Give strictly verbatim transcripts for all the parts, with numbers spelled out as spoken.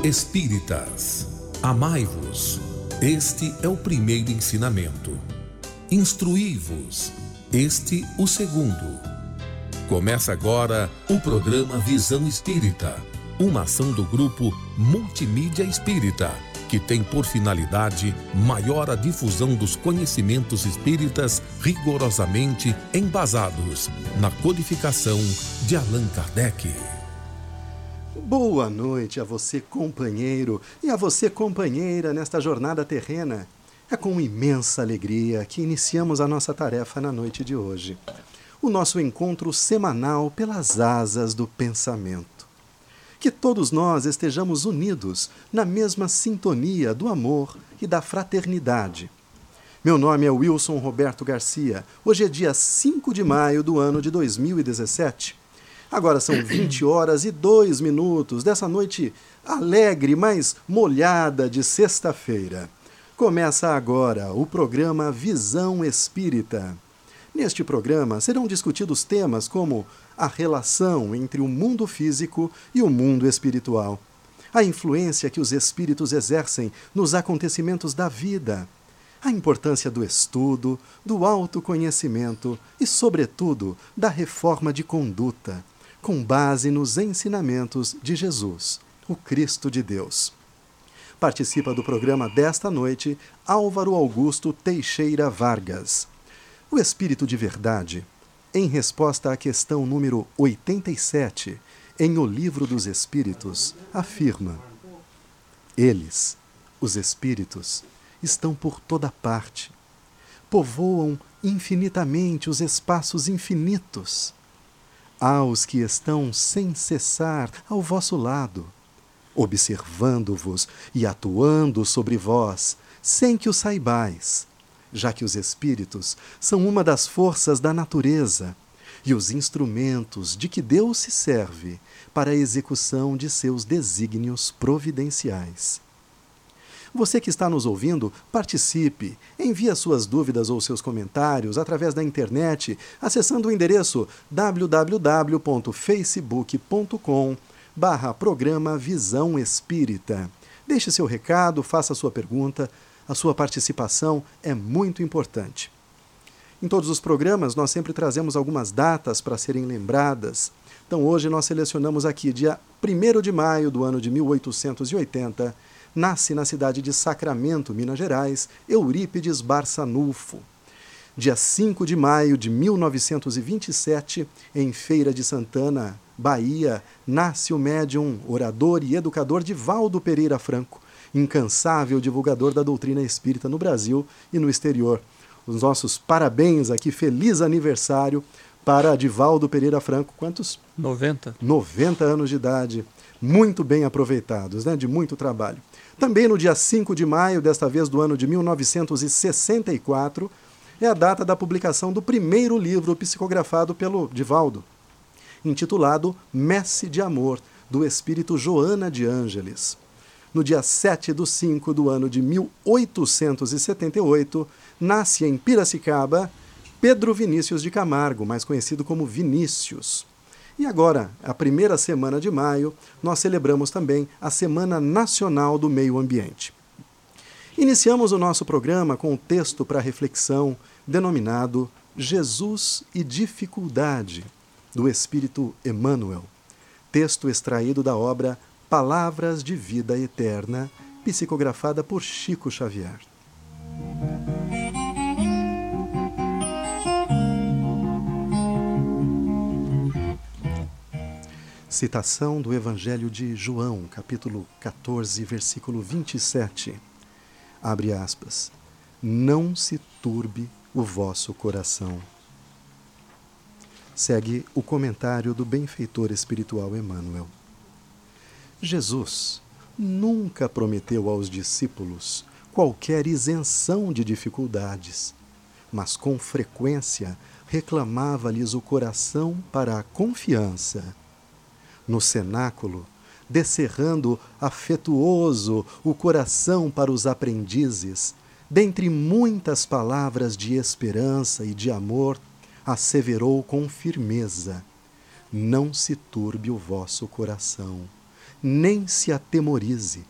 Espíritas, amai-vos. Este é o primeiro ensinamento. Instruí-vos. Este o segundo. Começa agora o programa Visão Espírita, uma ação do grupo Multimídia Espírita, que tem por finalidade maior a difusão dos conhecimentos espíritas rigorosamente embasados na codificação de Allan Kardec. Boa noite a você, companheiro, e a você, companheira, nesta jornada terrena. É com imensa alegria que iniciamos a nossa tarefa na noite de hoje. O nosso encontro semanal pelas asas do pensamento. Que todos nós estejamos unidos na mesma sintonia do amor e da fraternidade. Meu nome é Wilson Roberto Garcia. Hoje é dia cinco de maio do ano de dois mil e dezessete. Agora são vinte horas e dois minutos dessa noite alegre, mas molhada de sexta-feira. Começa agora o programa Visão Espírita. Neste programa serão discutidos temas como a relação entre o mundo físico e o mundo espiritual, a influência que os espíritos exercem nos acontecimentos da vida, a importância do estudo, do autoconhecimento e, sobretudo, da reforma de conduta, com base nos ensinamentos de Jesus, o Cristo de Deus. Participa do programa desta noite Álvaro Augusto Teixeira Vargas. O Espírito de Verdade, em resposta à questão número oitenta e sete, em O Livro dos Espíritos, afirma: eles, os espíritos, estão por toda parte, povoam infinitamente os espaços infinitos. Há os que estão sem cessar ao vosso lado, observando-vos e atuando sobre vós, sem que o saibais, já que os espíritos são uma das forças da natureza e os instrumentos de que Deus se serve para a execução de seus desígnios providenciais. Você que está nos ouvindo, participe, envie as suas dúvidas ou seus comentários através da internet, acessando o endereço w w w ponto facebook ponto com barra programa Visão Espírita. Deixe seu recado, faça sua pergunta, a sua participação é muito importante. Em todos os programas nós sempre trazemos algumas datas para serem lembradas. Então hoje nós selecionamos aqui, dia primeiro de maio do ano de mil oitocentos e oitenta, nasce na cidade de Sacramento, Minas Gerais, Eurípides Barçanufo. Dia cinco de maio de mil novecentos e vinte e sete, em Feira de Santana, Bahia, nasce o médium, orador e educador Divaldo Pereira Franco, incansável divulgador da doutrina espírita no Brasil e no exterior. Os nossos parabéns aqui, feliz aniversário para Divaldo Pereira Franco. Quantos? noventa. noventa anos de idade, muito bem aproveitados, né? De muito trabalho. Também no dia cinco de maio, desta vez do ano de mil novecentos e sessenta e quatro, é a data da publicação do primeiro livro psicografado pelo Divaldo, intitulado Messe de Amor, do espírito Joana de Ângeles. No dia sete de cinco do ano de mil oitocentos e setenta e oito, nasce em Piracicaba Pedro Vinícius de Camargo, mais conhecido como Vinícius. E agora, a primeira semana de maio, nós celebramos também a Semana Nacional do Meio Ambiente. Iniciamos o nosso programa com um texto para reflexão denominado Jesus e Dificuldade, do Espírito Emmanuel. Texto extraído da obra Palavras de Vida Eterna, psicografada por Chico Xavier. Citação do Evangelho de João, capítulo quatorze, versículo vinte e sete. Abre aspas. Não se turbe o vosso coração. Segue o comentário do benfeitor espiritual Emmanuel. Jesus nunca prometeu aos discípulos qualquer isenção de dificuldades, mas com frequência reclamava-lhes o coração para a confiança. No cenáculo, descerrando afetuoso o coração para os aprendizes, dentre muitas palavras de esperança e de amor, asseverou com firmeza: não se turbe o vosso coração, nem se atemorize.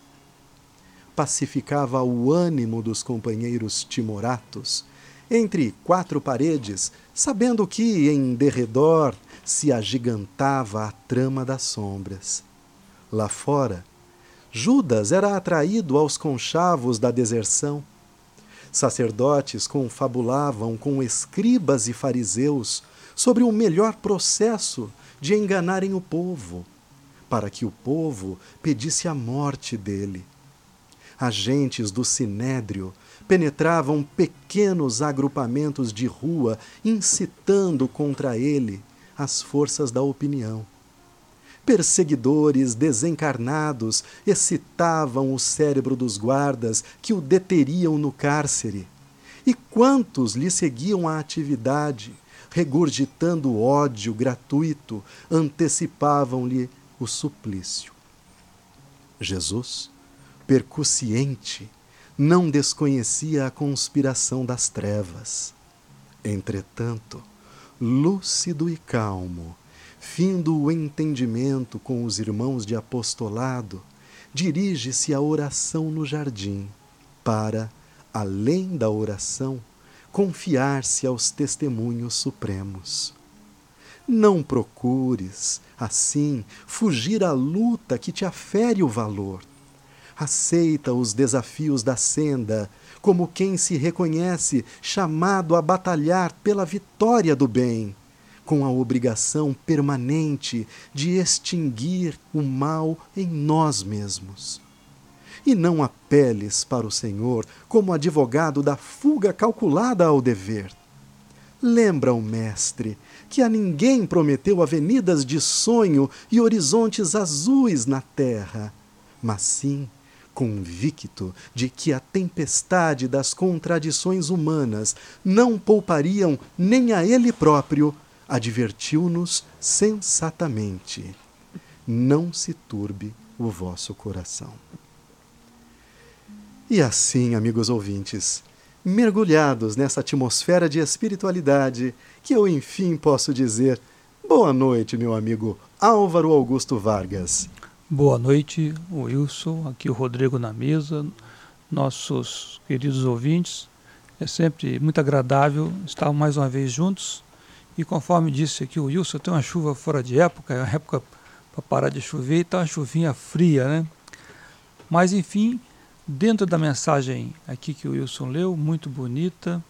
Pacificava o ânimo dos companheiros timoratos, entre quatro paredes, sabendo que, em derredor, se agigantava a trama das sombras. Lá fora, Judas era atraído aos conchavos da deserção. Sacerdotes confabulavam com escribas e fariseus sobre o melhor processo de enganarem o povo, para que o povo pedisse a morte dele. Agentes do Sinédrio penetravam pequenos agrupamentos de rua, incitando contra ele as forças da opinião. Perseguidores desencarnados excitavam o cérebro dos guardas que o deteriam no cárcere. E quantos lhe seguiam a atividade, regurgitando ódio gratuito, antecipavam-lhe o suplício. Jesus, percussiente, não desconhecia a conspiração das trevas. Entretanto, lúcido e calmo, findo o entendimento com os irmãos de apostolado, dirige-se à oração no jardim, para, além da oração, confiar-se aos testemunhos supremos. Não procures, assim, fugir à luta que te afere o valor. Aceita os desafios da senda, como quem se reconhece chamado a batalhar pela vitória do bem, com a obrigação permanente de extinguir o mal em nós mesmos. E não apeles para o Senhor como advogado da fuga calculada ao dever. Lembra o Mestre que a ninguém prometeu avenidas de sonho e horizontes azuis na terra, mas sim convicto de que a tempestade das contradições humanas não poupariam nem a ele próprio, advertiu-nos sensatamente: não se turbe o vosso coração. E assim, amigos ouvintes, mergulhados nessa atmosfera de espiritualidade, que eu enfim posso dizer boa noite, meu amigo Álvaro Augusto Vargas. Boa noite, Wilson, aqui o Rodrigo na mesa, nossos queridos ouvintes. É sempre muito agradável estar mais uma vez juntos. E conforme disse aqui o Wilson, tem uma chuva fora de época, é uma época para parar de chover e está uma chuvinha fria, né? Mas enfim, dentro da mensagem aqui que o Wilson leu, muito bonita,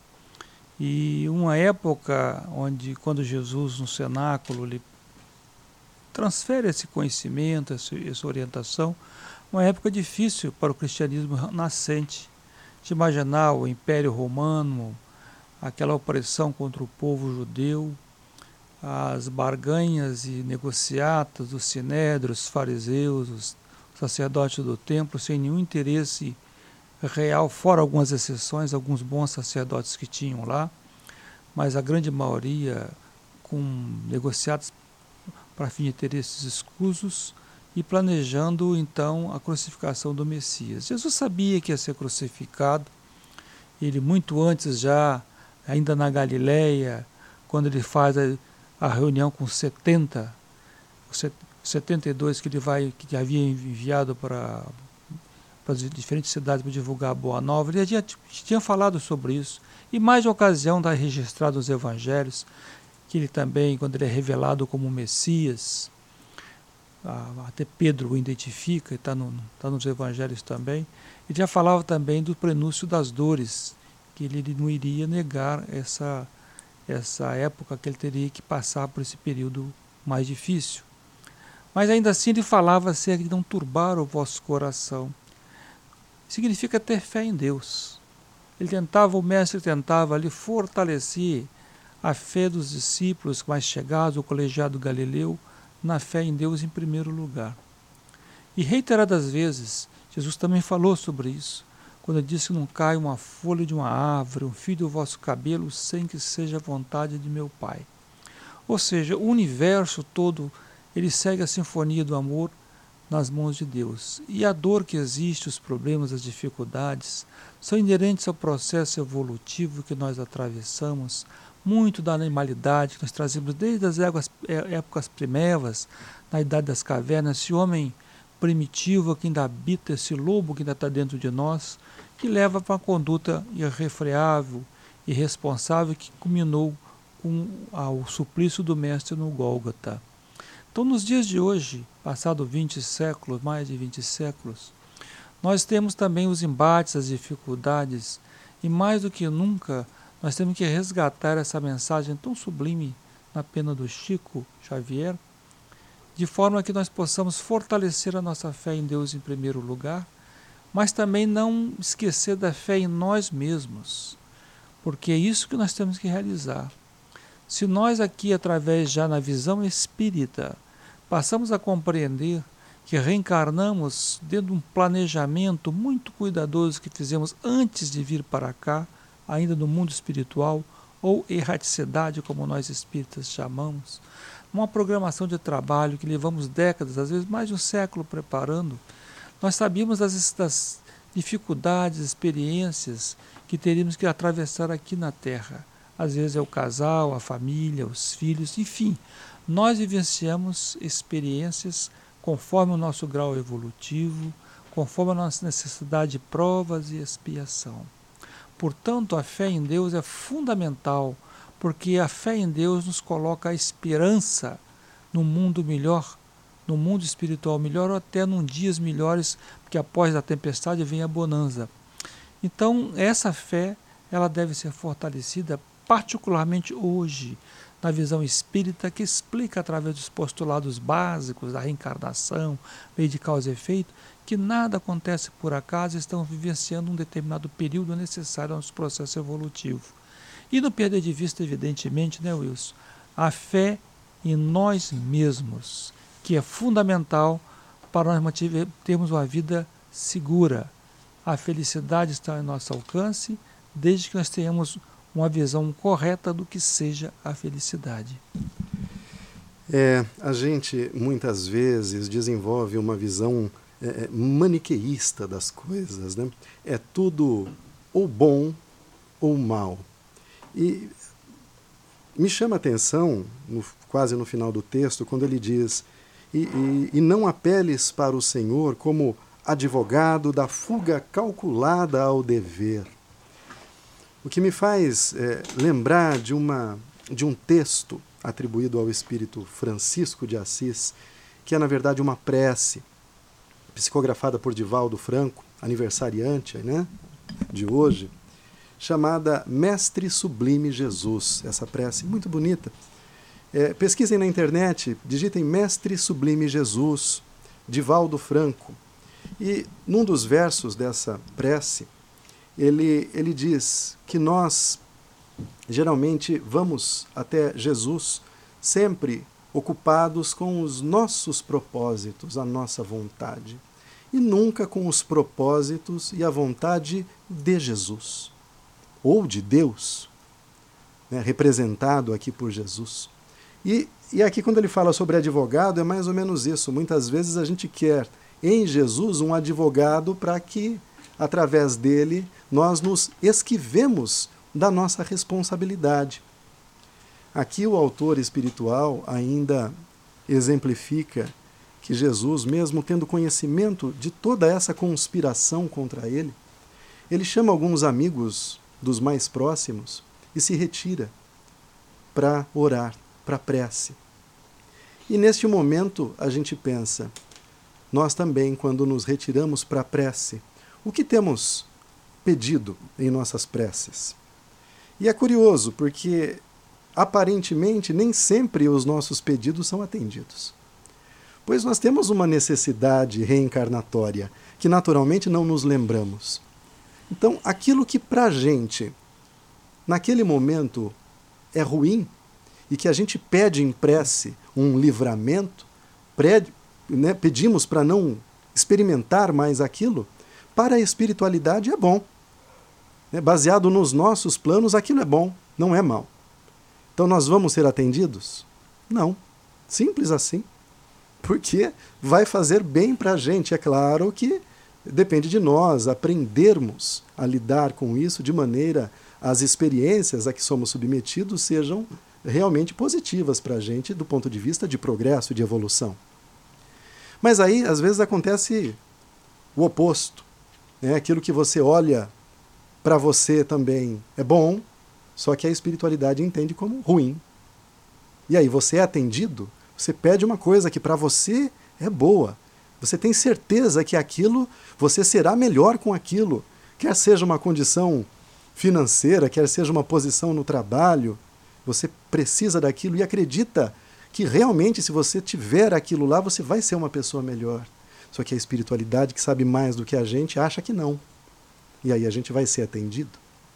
e uma época onde, quando Jesus no cenáculo lhe transfere esse conhecimento, essa, essa orientação, uma época difícil para o cristianismo nascente, de imaginar o Império Romano, aquela opressão contra o povo judeu, as barganhas e negociatas dos sinédrios, os fariseus, os sacerdotes do templo, sem nenhum interesse real, fora algumas exceções, alguns bons sacerdotes que tinham lá, mas a grande maioria com negociados para fim de interesses escusos e planejando então a crucificação do Messias. Jesus sabia que ia ser crucificado, ele muito antes já, ainda na Galileia, quando ele faz a, a reunião com setenta, os setenta e dois que ele vai, que havia enviado para, para as diferentes cidades para divulgar a Boa Nova, ele já tinha falado sobre isso. E mais de ocasião está registrado nos evangelhos, que ele também, quando ele é revelado como Messias, até Pedro o identifica, está no, tá nos evangelhos também, ele já falava também do prenúncio das dores, que ele não iria negar essa, essa época que ele teria que passar por esse período mais difícil. Mas ainda assim ele falava acerca de não turbar o vosso coração. Significa ter fé em Deus. Ele tentava, o mestre tentava ali fortalecer a fé dos discípulos mais chegados, o colegiado galileu, na fé em Deus em primeiro lugar. E reiteradas vezes, Jesus também falou sobre isso, quando ele disse que não cai uma folha de uma árvore, um fio do vosso cabelo, sem que seja a vontade de meu Pai. Ou seja, o universo todo, ele segue a sinfonia do amor nas mãos de Deus. E a dor que existe, os problemas, as dificuldades, são inerentes ao processo evolutivo que nós atravessamos, muito da animalidade que nós trazemos desde as épocas, épocas primevas, na idade das cavernas, esse homem primitivo que ainda habita, esse lobo que ainda está dentro de nós, que leva para uma conduta irrefreável, irresponsável, que culminou com ah, o suplício do Mestre no Gólgota. Então, nos dias de hoje, passado vinte séculos, mais de vinte séculos, nós temos também os embates, as dificuldades, e mais do que nunca, nós temos que resgatar essa mensagem tão sublime na pena do Chico Xavier, de forma que nós possamos fortalecer a nossa fé em Deus em primeiro lugar, mas também não esquecer da fé em nós mesmos, porque é isso que nós temos que realizar. Se nós aqui, através já na visão espírita, passamos a compreender que reencarnamos dentro de um planejamento muito cuidadoso que fizemos antes de vir para cá, ainda no mundo espiritual, ou erraticidade, como nós espíritas chamamos, uma programação de trabalho que levamos décadas, às vezes mais de um século preparando, nós sabíamos das, das dificuldades, experiências que teríamos que atravessar aqui na Terra. Às vezes é o casal, a família, os filhos, enfim, nós vivenciamos experiências conforme o nosso grau evolutivo, conforme a nossa necessidade de provas e expiação. Portanto, a fé em Deus é fundamental, porque a fé em Deus nos coloca a esperança no mundo melhor, no mundo espiritual melhor, ou até num dias melhores, porque após a tempestade vem a bonança. Então, essa fé, ela deve ser fortalecida, particularmente hoje, na visão espírita, que explica através dos postulados básicos da reencarnação, lei de causa e efeito, que nada acontece por acaso, estamos vivenciando um determinado período necessário ao nosso processo evolutivo. E não perder de vista, evidentemente, né, Wilson, a fé em nós mesmos, que é fundamental para nós termos uma vida segura. A felicidade está ao nosso alcance, desde que nós tenhamos uma visão correta do que seja a felicidade. É, a gente muitas vezes desenvolve uma visão é, maniqueísta das coisas, né? É tudo ou bom ou mal. E me chama a atenção, no, quase no final do texto, quando ele diz: e, e, e não apeles para o Senhor como advogado da fuga calculada ao dever. O que me faz é, lembrar de, uma, de um texto atribuído ao espírito Francisco de Assis, que é, na verdade, uma prece psicografada por Divaldo Franco, aniversariante, né, de hoje, chamada Mestre Sublime Jesus. Essa prece muito bonita. É, pesquisem na internet, digitem Mestre Sublime Jesus, Divaldo Franco. E num dos versos dessa prece, ele, ele diz que nós geralmente vamos até Jesus sempre ocupados com os nossos propósitos, a nossa vontade, e nunca com os propósitos e a vontade de Jesus, ou de Deus, né, representado aqui por Jesus. E, e aqui quando ele fala sobre advogado, é mais ou menos isso. Muitas vezes a gente quer em Jesus um advogado para que, através dele, nós nos esquivemos da nossa responsabilidade. Aqui o autor espiritual ainda exemplifica que Jesus, mesmo tendo conhecimento de toda essa conspiração contra ele, ele chama alguns amigos dos mais próximos e se retira para orar, para prece. E neste momento a gente pensa, nós também, quando nos retiramos para a prece, o que temos pedido em nossas preces? E é curioso, porque aparentemente nem sempre os nossos pedidos são atendidos. Pois nós temos uma necessidade reencarnatória que naturalmente não nos lembramos. Então, aquilo que para a gente, naquele momento, é ruim, e que a gente pede em prece um livramento, pede, né, pedimos para não experimentar mais aquilo, para a espiritualidade é bom. Né? Baseado nos nossos planos, aquilo é bom, não é mal. Então nós vamos ser atendidos? Não. Simples assim. Porque vai fazer bem para a gente. É claro que depende de nós aprendermos a lidar com isso de maneira as experiências a que somos submetidos sejam realmente positivas para a gente do ponto de vista de progresso, de evolução. Mas aí, às vezes, acontece o oposto. Né? Aquilo que você olha para você também é bom, só que a espiritualidade entende como ruim. E aí você é atendido, você pede uma coisa que para você é boa. Você tem certeza que aquilo, você será melhor com aquilo. Quer seja uma condição financeira, quer seja uma posição no trabalho, você precisa daquilo e acredita que realmente, se você tiver aquilo lá, você vai ser uma pessoa melhor. Só que a espiritualidade, que sabe mais do que a gente, acha que não. E aí a gente vai ser atendido?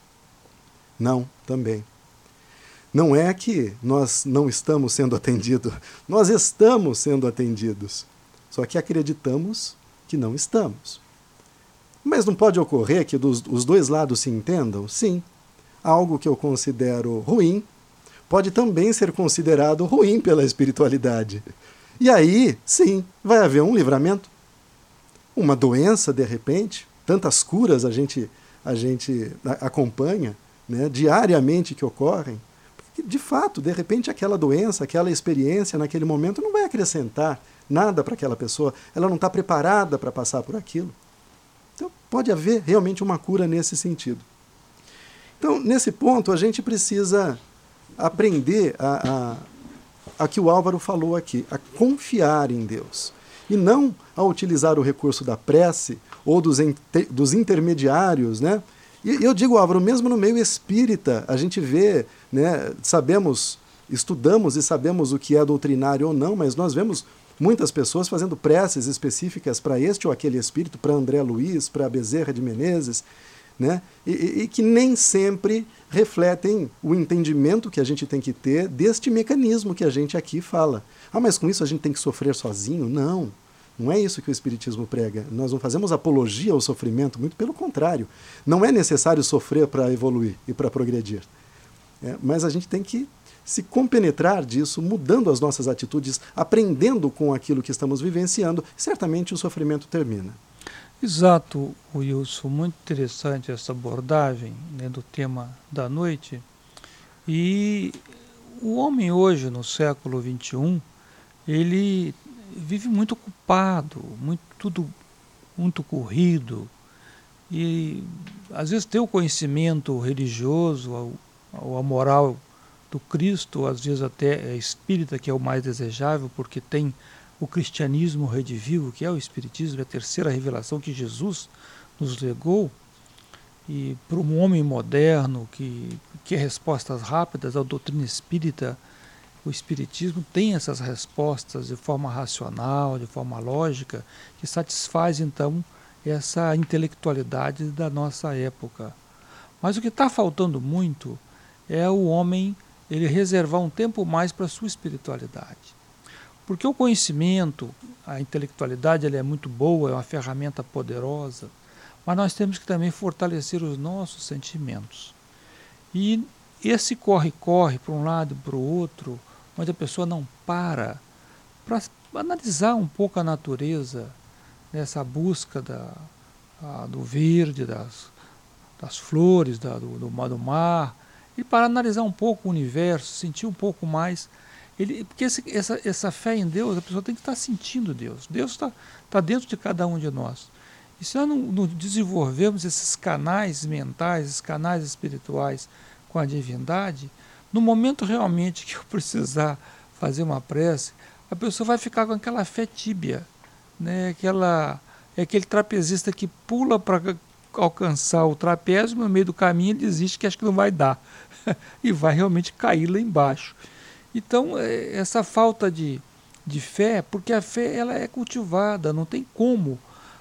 Não, também. Não é que nós não estamos sendo atendidos, nós estamos sendo atendidos. Só que acreditamos que não estamos. Mas não pode ocorrer que dos, os dois lados se entendam? Sim. Algo que eu considero ruim pode também ser considerado ruim pela espiritualidade. E aí, sim, vai haver um livramento. Uma doença, de repente, tantas curas a gente, a gente acompanha, né, diariamente que ocorrem. Porque, de fato, de repente, aquela doença, aquela experiência naquele momento não vai acrescentar nada para aquela pessoa. Ela não está preparada para passar por aquilo. Então, pode haver realmente uma cura nesse sentido. Então, nesse ponto, a gente precisa aprender a, a, a que o Álvaro falou aqui, a confiar em Deus. E não a utilizar o recurso da prece ou dos, dos intermediários, né? E eu digo, Álvaro, mesmo no meio espírita, a gente vê, né, sabemos, estudamos e sabemos o que é doutrinário ou não, mas nós vemos muitas pessoas fazendo preces específicas para este ou aquele espírito, para André Luiz, para Bezerra de Menezes, né? E, e que nem sempre refletem o entendimento que a gente tem que ter deste mecanismo que a gente aqui fala. Ah, mas com isso a gente tem que sofrer sozinho? Não, não é isso que o Espiritismo prega. Nós não fazemos apologia ao sofrimento, muito pelo contrário. Não é necessário sofrer para evoluir e para progredir. É, mas a gente tem que se compenetrar disso, mudando as nossas atitudes, aprendendo com aquilo que estamos vivenciando, certamente o sofrimento termina. Exato, Wilson, muito interessante essa abordagem, né, do tema da noite. E o homem hoje, no século vinte e um, ele vive muito ocupado, muito, tudo muito corrido, e às vezes ter o conhecimento religioso, ou, ou a moral do Cristo, às vezes até é espírita, que é o mais desejável, porque tem o cristianismo redivivo, que é o espiritismo, é a terceira revelação que Jesus nos legou. E para um homem moderno que quer respostas rápidas, a doutrina espírita, o espiritismo tem essas respostas de forma racional, de forma lógica, que satisfaz então essa intelectualidade da nossa época. Mas o que está faltando muito é o homem ele reservar um tempo mais para a sua espiritualidade. Porque o conhecimento, a intelectualidade, ela é muito boa, é uma ferramenta poderosa, mas nós temos que também fortalecer os nossos sentimentos. E esse corre-corre para um lado e para o outro, onde a pessoa não para para analisar um pouco a natureza, nessa busca da, a, do verde, das, das flores, da, do, do, do mar, e para analisar um pouco o universo, sentir um pouco mais. Ele, porque esse, essa, essa fé em Deus, a pessoa tem que estar sentindo Deus. Deus está tá dentro de cada um de nós. E se nós não, não desenvolvermos esses canais mentais, esses canais espirituais com a divindade, no momento realmente que eu precisar fazer uma prece, a pessoa vai ficar com aquela fé tíbia, né? Aquela, é aquele trapezista que pula para alcançar o trapézio, no meio do caminho ele desiste, que acha que não vai dar, e vai realmente cair lá embaixo. Então, essa falta de, de fé, porque a fé ela é cultivada, não tem como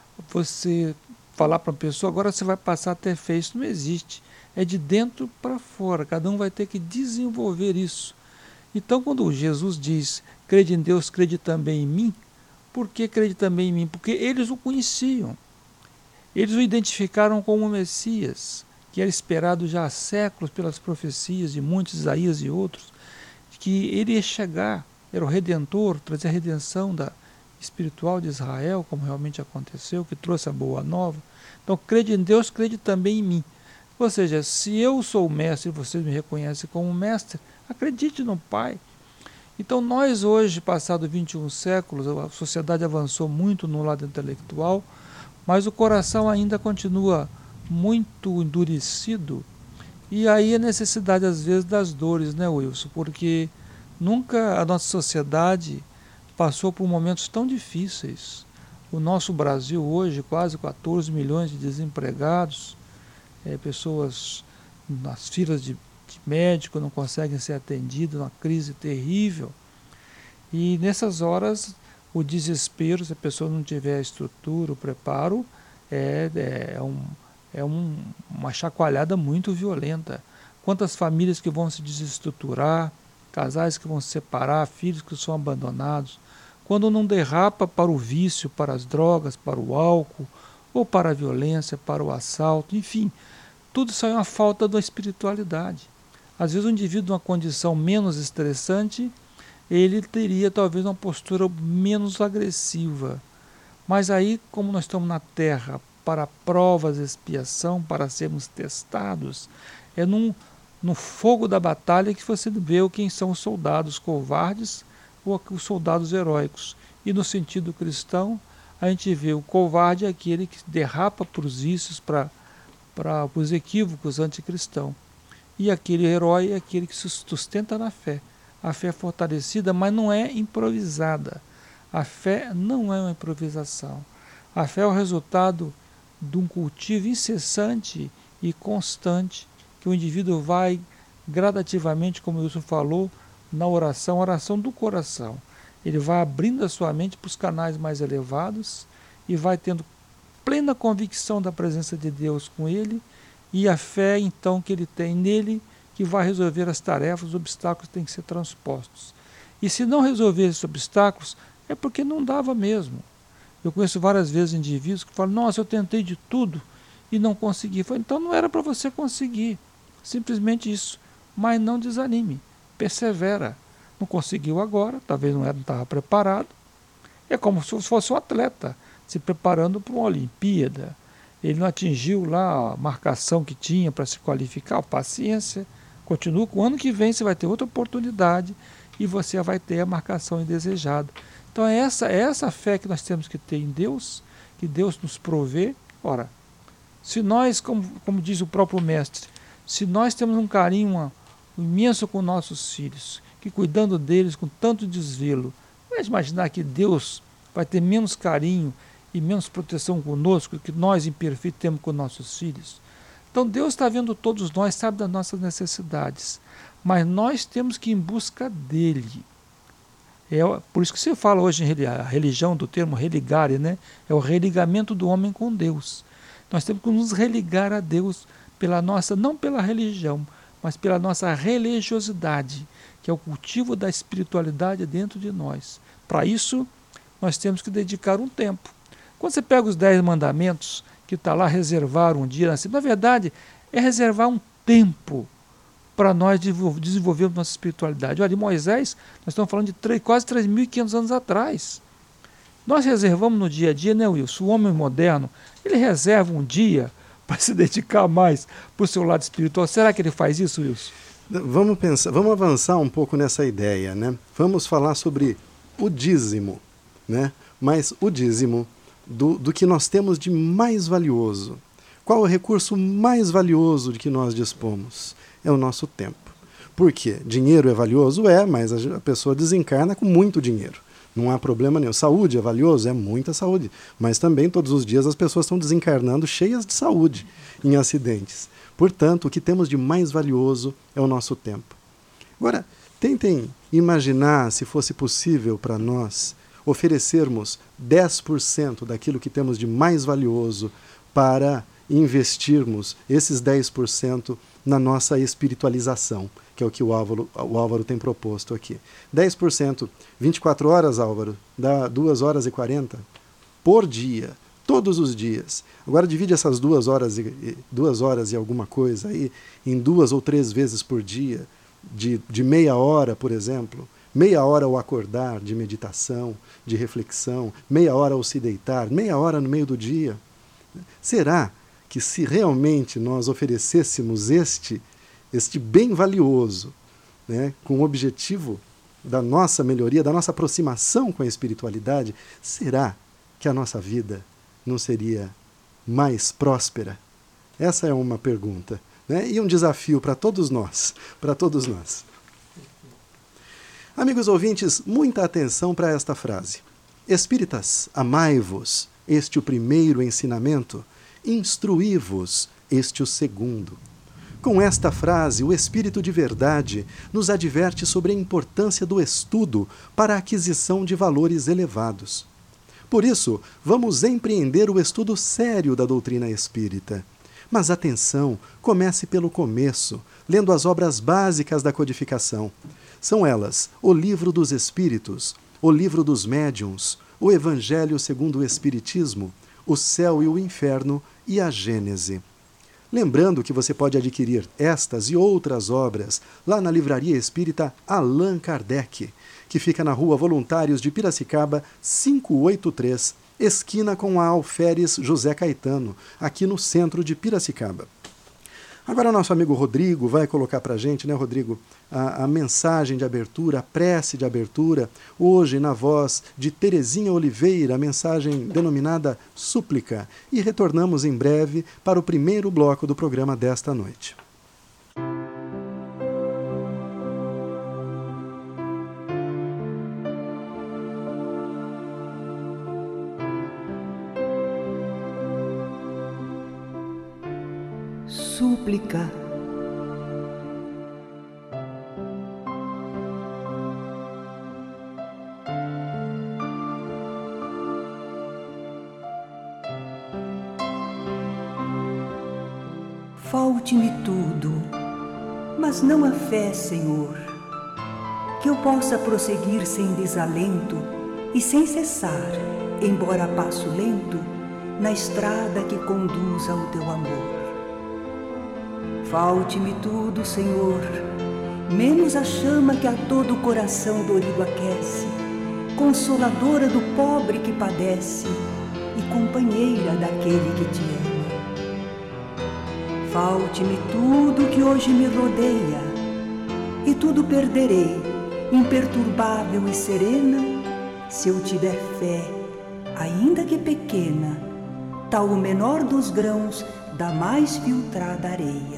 você falar para uma pessoa, agora você vai passar a ter fé, isso não existe. É de dentro para fora, cada um vai ter que desenvolver isso. Então, quando Jesus diz, crede em Deus, crede também em mim, por que crede também em mim? Porque eles o conheciam, eles o identificaram como o Messias, que era esperado já há séculos pelas profecias de muitos, Isaías e outros, que ele ia chegar, era o Redentor, trazer a redenção da espiritual de Israel, como realmente aconteceu, que trouxe a boa nova. Então, crede em Deus, crede também em mim. Ou seja, se eu sou o mestre e vocês me reconhecem como mestre, acredite no Pai. Então nós hoje, passado vinte e um séculos, a sociedade avançou muito no lado intelectual, mas o coração ainda continua muito endurecido. E aí a necessidade, às vezes, das dores, né, Wilson? Porque nunca a nossa sociedade passou por momentos tão difíceis. O nosso Brasil hoje, quase quatorze milhões de desempregados, é, pessoas nas filas de, de médico não conseguem ser atendidas, uma crise terrível. E nessas horas, o desespero, se a pessoa não tiver a estrutura, o preparo, é, é, um, é um, uma chacoalhada muito violenta. Quantas famílias que vão se desestruturar, casais que vão se separar, filhos que são abandonados, quando não derrapa para o vício, para as drogas, para o álcool, ou para a violência, para o assalto, enfim, tudo isso é uma falta da espiritualidade. Às vezes o indivíduo numa condição menos estressante, ele teria talvez uma postura menos agressiva. Mas aí, como nós estamos na terra para provas, expiação, para sermos testados, é num, no fogo da batalha que você vê quem são os soldados covardes ou os soldados heróicos. E no sentido cristão, a gente vê o covarde é aquele que derrapa para os vícios, para, para os equívocos anticristãos. E aquele herói é aquele que se sustenta na fé. A fé é fortalecida, mas não é improvisada. A fé não é uma improvisação. A fé é o resultado de um cultivo incessante e constante que o indivíduo vai gradativamente, como o Wilson falou, na oração, oração do coração. Ele vai abrindo a sua mente para os canais mais elevados e vai tendo plena convicção da presença de Deus com ele e a fé, então, que ele tem nele, que vai resolver as tarefas, os obstáculos que têm que ser transpostos. E se não resolver esses obstáculos, é porque não dava mesmo. Eu conheço várias vezes indivíduos que falam, nossa, eu tentei de tudo e não consegui. Eu falo, então não era para você conseguir, simplesmente isso. Mas não desanime, persevera. Não conseguiu agora, talvez não estava preparado. É como se fosse um atleta se preparando para uma Olimpíada. Ele não atingiu lá a marcação que tinha para se qualificar, paciência, continua com o ano que vem, você vai ter outra oportunidade e você vai ter a marcação indesejada. Então é essa, é essa fé que nós temos que ter em Deus, que Deus nos provê. Ora, se nós, como, como diz o próprio mestre, se nós temos um carinho uma, um imenso com nossos filhos, que cuidando deles com tanto desvelo, vai imaginar que Deus vai ter menos carinho e menos proteção conosco que nós imperfeitos temos com nossos filhos? Então Deus está vendo todos nós, sabe das nossas necessidades, mas nós temos que ir em busca dele. É por isso que se fala hoje em a religião do termo religare, né? É o religamento do homem com Deus. Nós temos que nos religar a Deus pela nossa, não pela religião, mas pela nossa religiosidade, que é o cultivo da espiritualidade dentro de nós. Para isso, nós temos que dedicar um tempo. Quando você pega os dez mandamentos, que está lá, reservar um dia, assim, na verdade, é reservar um tempo para nós desenvolvermos nossa espiritualidade. Olha, de Moisés, nós estamos falando de três, quase três mil e quinhentos anos atrás. Nós reservamos no dia a dia, né, Wilson? O homem moderno, ele reserva um dia para se dedicar mais para o seu lado espiritual. Será que ele faz isso, Wilson? Vamos pensar, vamos avançar um pouco nessa ideia, né? Vamos falar sobre o dízimo, né? Mas o dízimo do, do que nós temos de mais valioso. Qual é o recurso mais valioso de que nós dispomos? É o nosso tempo. Por quê? Dinheiro é valioso? É, mas a pessoa desencarna com muito dinheiro. Não há problema nenhum. Saúde é valioso? É muita saúde. Mas também todos os dias as pessoas estão desencarnando cheias de saúde em acidentes. Portanto, o que temos de mais valioso é o nosso tempo. Agora, tentem imaginar se fosse possível para nós oferecermos dez por cento daquilo que temos de mais valioso para investirmos esses dez por cento na nossa espiritualização, que é o que o Álvaro, o Álvaro tem proposto aqui. dez por cento, vinte e quatro horas, Álvaro, dá duas horas e quarenta por dia, todos os dias. Agora divide essas duas horas e, duas horas e alguma coisa aí em duas ou três vezes por dia, de, de meia hora, por exemplo, meia hora ao acordar, de meditação, de reflexão, meia hora ao se deitar, meia hora no meio do dia. Será que se realmente nós oferecêssemos este, este bem valioso, né, com o objetivo da nossa melhoria, da nossa aproximação com a espiritualidade, será que a nossa vida não seria mais próspera? Essa é uma pergunta, né? E um desafio para todos nós, para todos nós. Amigos ouvintes, muita atenção para esta frase. Espíritas, amai-vos, este o primeiro ensinamento, instruí-vos, este o segundo. Com esta frase, o Espírito de Verdade nos adverte sobre a importância do estudo para a aquisição de valores elevados. Por isso, vamos empreender o estudo sério da doutrina espírita. Mas atenção, comece pelo começo, lendo as obras básicas da codificação. São elas o Livro dos Espíritos, o Livro dos Médiuns, o Evangelho segundo o Espiritismo, o Céu e o Inferno e a Gênese. Lembrando que você pode adquirir estas e outras obras lá na Livraria Espírita Allan Kardec, que fica na Rua Voluntários de Piracicaba, quinhentos e oitenta e três, esquina com a Alferes José Caetano, aqui no centro de Piracicaba. Agora nosso amigo Rodrigo vai colocar para a gente, né, Rodrigo, a, a mensagem de abertura, a prece de abertura, hoje na voz de Terezinha Oliveira, a mensagem denominada Súplica. E retornamos em breve para o primeiro bloco do programa desta noite. Súplica. Falte-me tudo, mas não a fé, Senhor, que eu possa prosseguir sem desalento e sem cessar, embora a passo lento, na estrada que conduz ao teu amor. Falte-me tudo, Senhor, menos a chama que a todo o coração dorido aquece, consoladora do pobre que padece e companheira daquele que te ama. Falte-me tudo que hoje me rodeia, e tudo perderei, imperturbável e serena, se eu tiver fé, ainda que pequena, tal o menor dos grãos da mais filtrada areia.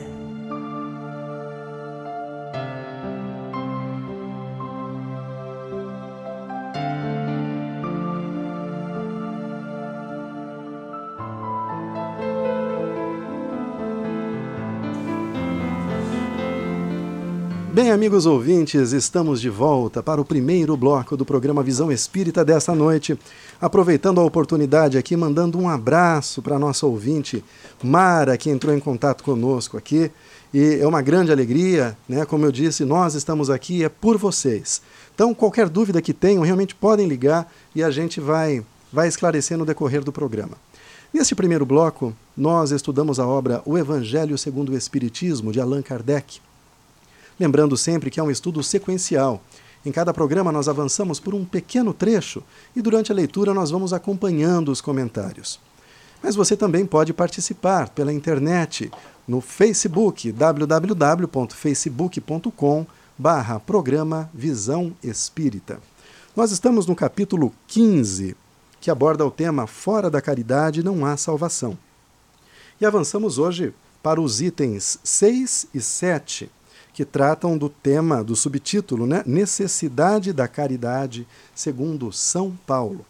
Bem, amigos ouvintes, estamos de volta para o primeiro bloco do programa Visão Espírita desta noite. Aproveitando a oportunidade aqui, mandando um abraço para a nossa ouvinte Mara, que entrou em contato conosco aqui. E é uma grande alegria, né? Como eu disse, nós estamos aqui é por vocês. Então, qualquer dúvida que tenham, realmente podem ligar e a gente vai, vai esclarecer no decorrer do programa. Neste primeiro bloco, nós estudamos a obra O Evangelho segundo o Espiritismo, de Allan Kardec. Lembrando sempre que é um estudo sequencial. Em cada programa nós avançamos por um pequeno trecho e durante a leitura nós vamos acompanhando os comentários. Mas você também pode participar pela internet, no Facebook, w w w ponto facebook ponto com barra programa Visão Espírita. Nós estamos no capítulo quinze, que aborda o tema Fora da Caridade não há salvação. E avançamos hoje para os itens seis e sete, que tratam do tema, do subtítulo, né? Necessidade da Caridade, segundo São Paulo.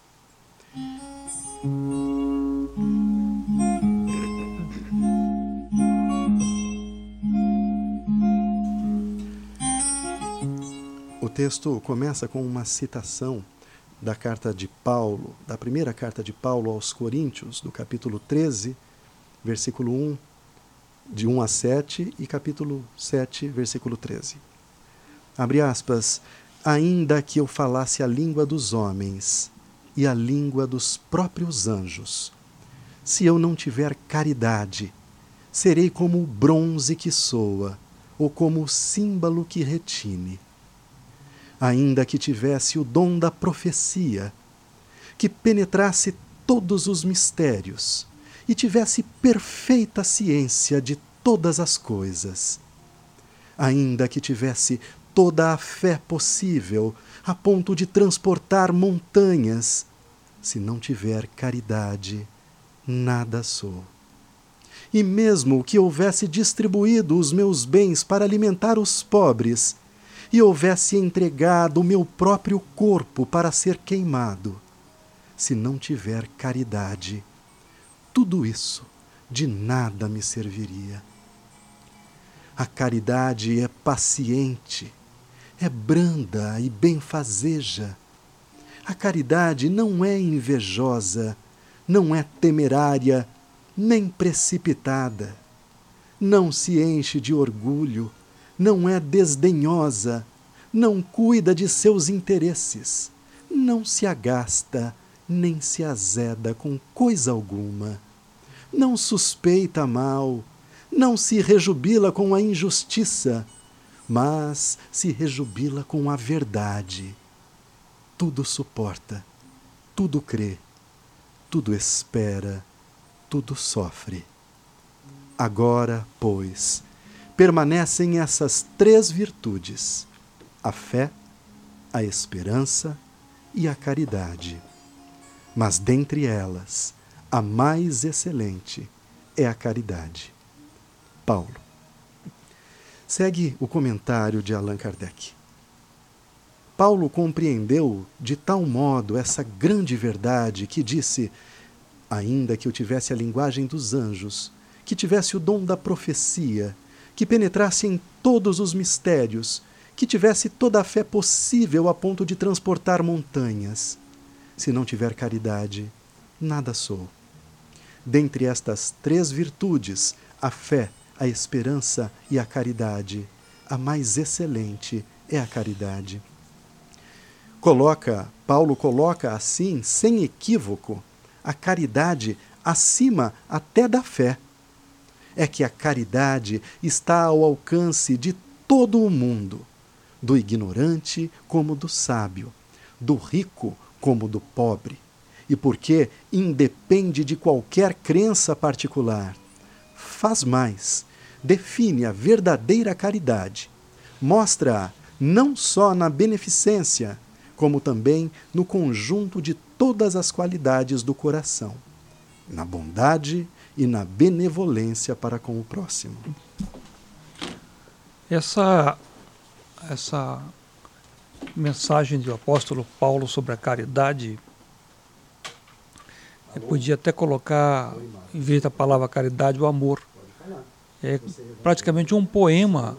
O texto começa com uma citação da carta de Paulo, da primeira carta de Paulo aos Coríntios, do capítulo treze, versículo um, de um a sete, e capítulo sete, versículo treze. Abre aspas. Ainda que eu falasse a língua dos homens e a língua dos próprios anjos, se eu não tiver caridade, serei como o bronze que soa, ou como o símbolo que retine. Ainda que tivesse o dom da profecia, que penetrasse todos os mistérios, e tivesse perfeita ciência de todas as coisas. Ainda que tivesse toda a fé possível, a ponto de transportar montanhas, se não tiver caridade, nada sou. E mesmo que houvesse distribuído os meus bens para alimentar os pobres, e houvesse entregado o meu próprio corpo para ser queimado, se não tiver caridade, tudo isso de nada me serviria. A caridade é paciente, é branda e benfazeja. A caridade não é invejosa, não é temerária, nem precipitada. Não se enche de orgulho, não é desdenhosa, não cuida de seus interesses, não se agasta, nem se azeda com coisa alguma. Não suspeita mal, não se rejubila com a injustiça, mas se rejubila com a verdade. Tudo suporta, tudo crê, tudo espera, tudo sofre. Agora, pois, permanecem essas três virtudes: a fé, a esperança e a caridade. Mas dentre elas, a mais excelente é a caridade. Paulo. Segue o comentário de Allan Kardec. Paulo compreendeu de tal modo essa grande verdade que disse: ainda que eu tivesse a linguagem dos anjos, que tivesse o dom da profecia, que penetrasse em todos os mistérios, que tivesse toda a fé possível a ponto de transportar montanhas, se não tiver caridade, nada sou. Dentre estas três virtudes, a fé, a esperança e a caridade, a mais excelente é a caridade. Coloca, Paulo coloca assim, sem equívoco, a caridade acima até da fé. É que a caridade está ao alcance de todo o mundo, do ignorante como do sábio, do rico como do pobre, e porque independe de qualquer crença particular. Faz mais, define a verdadeira caridade, mostra-a não só na beneficência, como também no conjunto de todas as qualidades do coração, na bondade e na benevolência para com o próximo. Essa, essa mensagem do apóstolo Paulo sobre a caridade, eu podia até colocar, em vez da palavra caridade, o amor. É praticamente um poema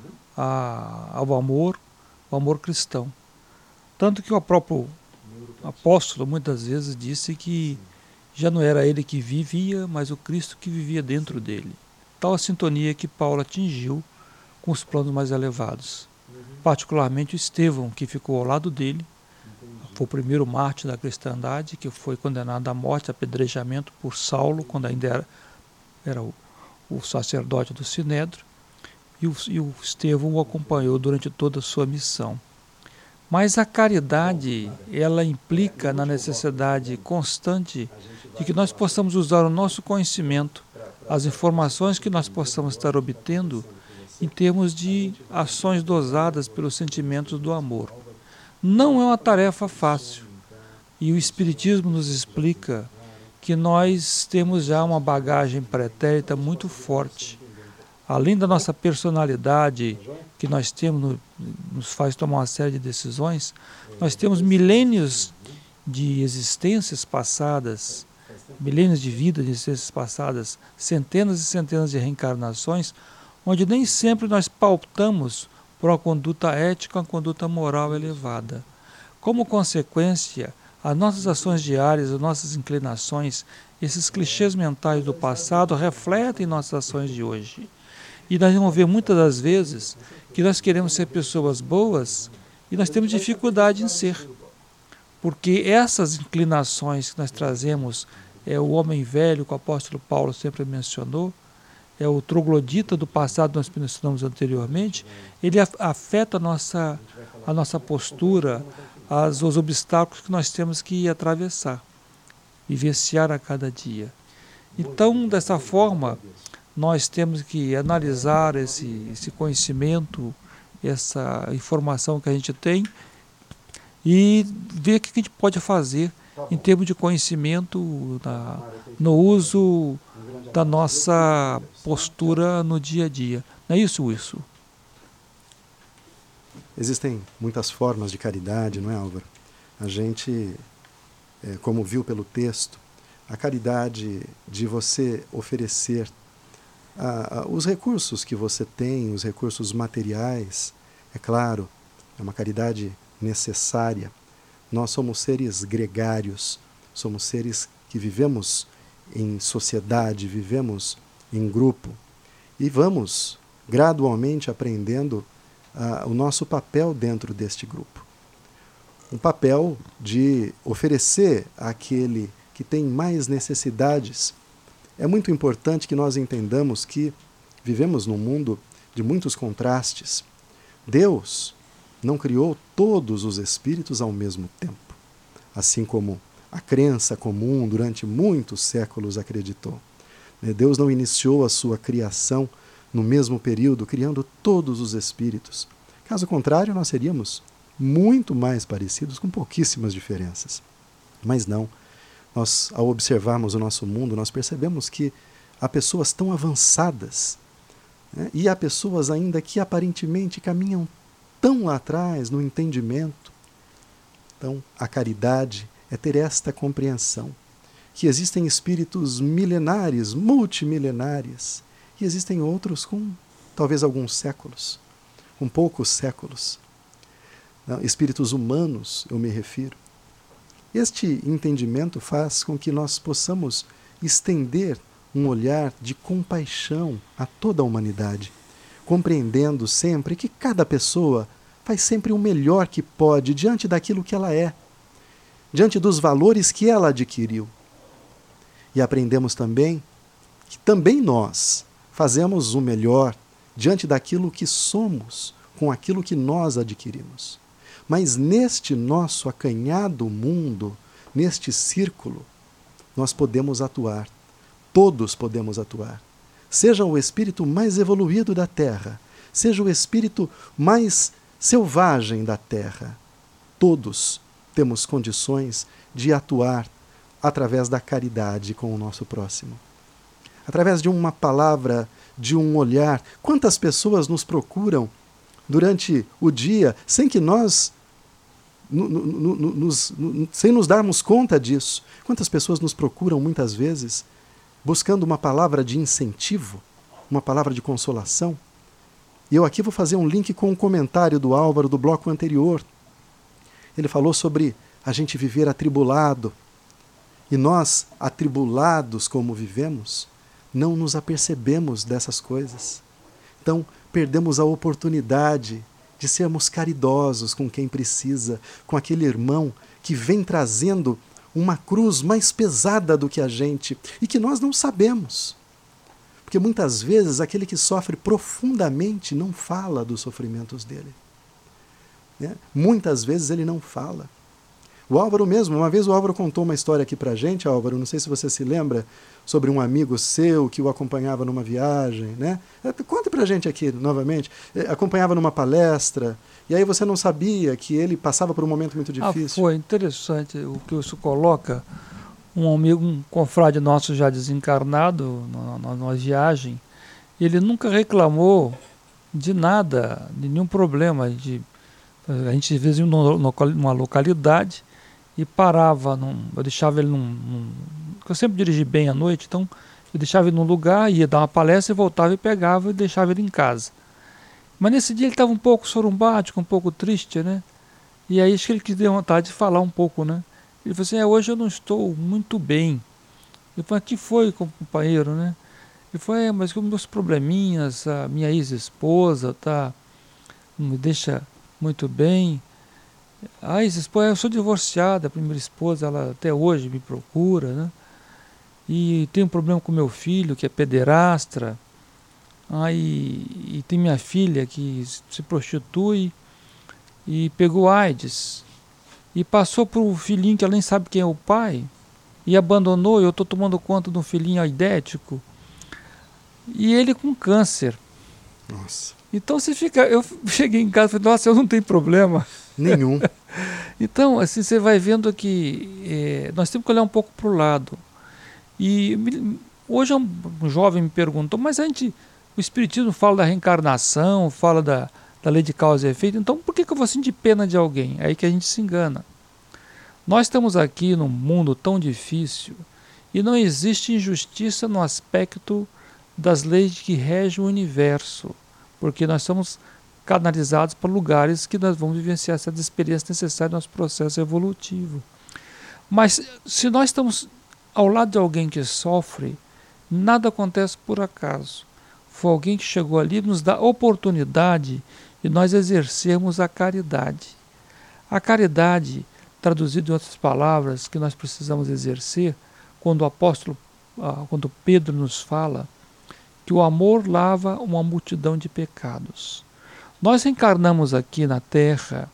a, ao amor, o amor cristão. Tanto que o próprio apóstolo muitas vezes disse que já não era ele que vivia, mas o Cristo que vivia dentro dele. Tal a sintonia que Paulo atingiu com os planos mais elevados. Particularmente o Estevão, que ficou ao lado dele, foi o primeiro mártir da cristandade, que foi condenado à morte, apedrejamento por Saulo, quando ainda era, era o, o sacerdote do Sinédrio, e o, e o Estevão o acompanhou durante toda a sua missão. Mas a caridade, ela implica na necessidade constante de que nós possamos usar o nosso conhecimento, as informações que nós possamos estar obtendo, em termos de ações dosadas pelos sentimentos do amor. Não é uma tarefa fácil, e o Espiritismo nos explica que nós temos já uma bagagem pretérita muito forte. Além da nossa personalidade, que nós temos, nos faz tomar uma série de decisões, nós temos milênios de existências passadas, milênios de vida, de existências passadas, centenas e centenas de reencarnações, onde nem sempre nós pautamos por uma conduta ética, uma conduta moral elevada. Como consequência, as nossas ações diárias, as nossas inclinações, esses clichês mentais do passado refletem nossas ações de hoje. E nós vamos ver muitas das vezes que nós queremos ser pessoas boas e nós temos dificuldade em ser. Porque essas inclinações que nós trazemos, é o homem velho, que o apóstolo Paulo sempre mencionou, é o troglodita do passado que nós mencionamos anteriormente, ele afeta a nossa, a nossa postura, as, os obstáculos que nós temos que atravessar, vivenciar a cada dia. Então, dessa forma, nós temos que analisar esse, esse conhecimento, essa informação que a gente tem e ver o que a gente pode fazer em termos de conhecimento na, no uso da nossa postura no dia a dia. Não é isso, Wilson? Existem muitas formas de caridade, não é, Álvaro? A gente, é, como viu pelo texto, a caridade de você oferecer a, a, os recursos que você tem, os recursos materiais, é claro, é uma caridade necessária. Nós somos seres gregários, somos seres que vivemos em sociedade, vivemos em grupo e vamos gradualmente aprendendo uh, o nosso papel dentro deste grupo. Um papel de oferecer àquele que tem mais necessidades. É muito importante que nós entendamos que vivemos num mundo de muitos contrastes. Deus não criou todos os espíritos ao mesmo tempo, assim como a crença comum durante muitos séculos acreditou. Deus não iniciou a sua criação no mesmo período, criando todos os espíritos. Caso contrário, nós seríamos muito mais parecidos, com pouquíssimas diferenças. Mas não. Nós, ao observarmos o nosso mundo, nós percebemos que há pessoas tão avançadas, né? E há pessoas ainda que aparentemente caminham tão lá atrás no entendimento. Então, a caridade é ter esta compreensão, que existem espíritos milenares, multimilenares, e existem outros com talvez alguns séculos, com poucos séculos. Não, espíritos humanos, eu me refiro. Este entendimento faz com que nós possamos estender um olhar de compaixão a toda a humanidade, compreendendo sempre que cada pessoa faz sempre o melhor que pode diante daquilo que ela é, diante dos valores que ela adquiriu. E aprendemos também que também nós fazemos o melhor diante daquilo que somos, com aquilo que nós adquirimos. Mas neste nosso acanhado mundo, neste círculo, nós podemos atuar, todos podemos atuar. Seja o espírito mais evoluído da Terra, seja o espírito mais selvagem da Terra, todos temos condições de atuar através da caridade com o nosso próximo. Através de uma palavra, de um olhar. Quantas pessoas nos procuram durante o dia sem que nós, no, no, no, nos, no, sem nos darmos conta disso? Quantas pessoas nos procuram muitas vezes buscando uma palavra de incentivo, uma palavra de consolação? E eu aqui vou fazer um link com um comentário do Álvaro do bloco anterior. Ele falou sobre a gente viver atribulado. E nós, atribulados como vivemos, não nos apercebemos dessas coisas. Então, perdemos a oportunidade de sermos caridosos com quem precisa, com aquele irmão que vem trazendo uma cruz mais pesada do que a gente e que nós não sabemos. Porque muitas vezes aquele que sofre profundamente não fala dos sofrimentos dele. Né? Muitas vezes ele não fala. O Álvaro mesmo, uma vez o Álvaro contou uma história aqui pra gente, Álvaro, não sei se você se lembra, sobre um amigo seu que o acompanhava numa viagem, né? Conta pra gente aqui, novamente. Acompanhava numa palestra, e aí você não sabia que ele passava por um momento muito difícil. Ah, foi interessante o que isso coloca. Um amigo, um confrade nosso já desencarnado, na, na, na viagem, ele nunca reclamou de nada, de nenhum problema. De, a gente às vezes ia numa localidade e parava, num, eu deixava ele num, num... Eu sempre dirigi bem à noite, então eu deixava ele num lugar, ia dar uma palestra e voltava e pegava e deixava ele em casa. Mas nesse dia ele estava um pouco sorumbático, um pouco triste, né? E aí acho que ele quis ter vontade de falar um pouco, né? Ele falou assim, é, hoje eu não estou muito bem. Eu falei, o que foi, companheiro, né? Ele falou, é, mas com meus probleminhas, a minha ex-esposa tá, não me deixa muito bem. A ex-esposa, eu sou divorciada, a primeira esposa, ela até hoje me procura, né? E tem um problema com meu filho, que é pederastra. Aí, e tem minha filha que se prostitui e pegou AIDS. E passou para o filhinho que ela nem sabe quem é o pai. e abandonou, eu estou tomando conta de um filhinho aidético, e ele com câncer. Nossa. Então você fica, eu cheguei em casa e falei, nossa, eu não tenho problema. Nenhum. Então, assim, você vai vendo que é, nós temos que olhar um pouco para o lado. E hoje um, um jovem me perguntou, mas a gente, o Espiritismo fala da reencarnação, fala da, da lei de causa e efeito, então por que, que eu vou sentir pena de alguém? É aí que a gente se engana. Nós estamos aqui num mundo tão difícil e não existe injustiça no aspecto das leis que regem o universo, porque nós somos canalizados para lugares que nós vamos vivenciar essas experiências necessárias no nosso processo evolutivo. Mas se nós estamos ao lado de alguém que sofre, nada acontece por acaso. Foi alguém que chegou ali e nos dá oportunidade de nós exercermos a caridade. A caridade, traduzido em outras palavras, que nós precisamos exercer, quando o apóstolo, quando Pedro nos fala que o amor lava uma multidão de pecados. Nós reencarnamos aqui na Terra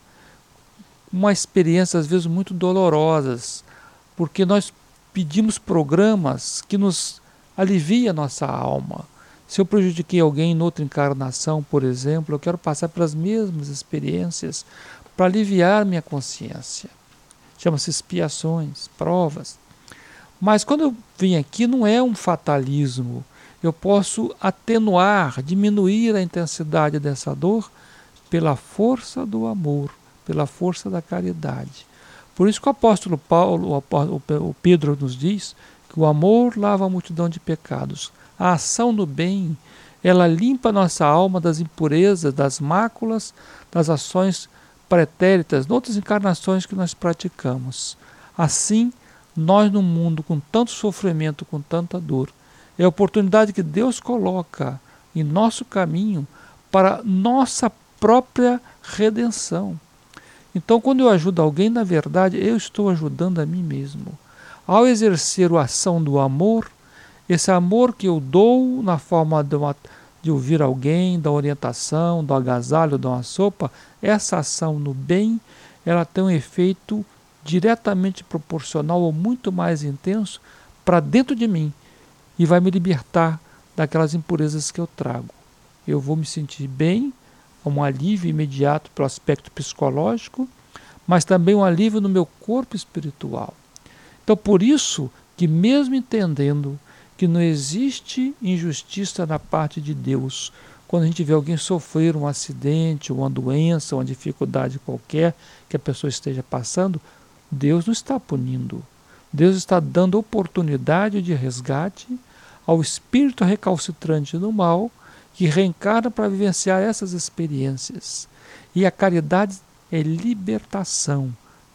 uma experiência às vezes muito dolorosas, porque nós pedimos programas que nos aliviem a nossa alma. Se eu prejudiquei alguém em outra encarnação, por exemplo, eu quero passar pelas mesmas experiências para aliviar minha consciência. Chama-se expiações, provas. Mas quando eu vim aqui não é um fatalismo. Eu posso atenuar, diminuir a intensidade dessa dor pela força do amor, pela força da caridade. Por isso que o apóstolo Paulo, o Pedro nos diz que o amor lava a multidão de pecados. A ação do bem, ela limpa a nossa alma das impurezas, das máculas, das ações pretéritas, de outras encarnações que nós praticamos. Assim, nós num mundo com tanto sofrimento, com tanta dor, é a oportunidade que Deus coloca em nosso caminho para nossa própria redenção. Então, quando eu ajudo alguém, na verdade, eu estou ajudando a mim mesmo. Ao exercer a ação do amor, esse amor que eu dou na forma de, uma, de ouvir alguém, da orientação, do agasalho, de uma sopa, essa ação no bem, ela tem um efeito diretamente proporcional ou muito mais intenso para dentro de mim e vai me libertar daquelas impurezas que eu trago. Eu vou me sentir bem, um alívio imediato pelo aspecto psicológico, mas também um alívio no meu corpo espiritual. Então, por isso que mesmo entendendo que não existe injustiça na parte de Deus, quando a gente vê alguém sofrer um acidente, uma doença, uma dificuldade qualquer que a pessoa esteja passando, Deus não está punindo. Deus está dando oportunidade de resgate ao espírito recalcitrante do mal que reencarna para vivenciar essas experiências. E a caridade é libertação,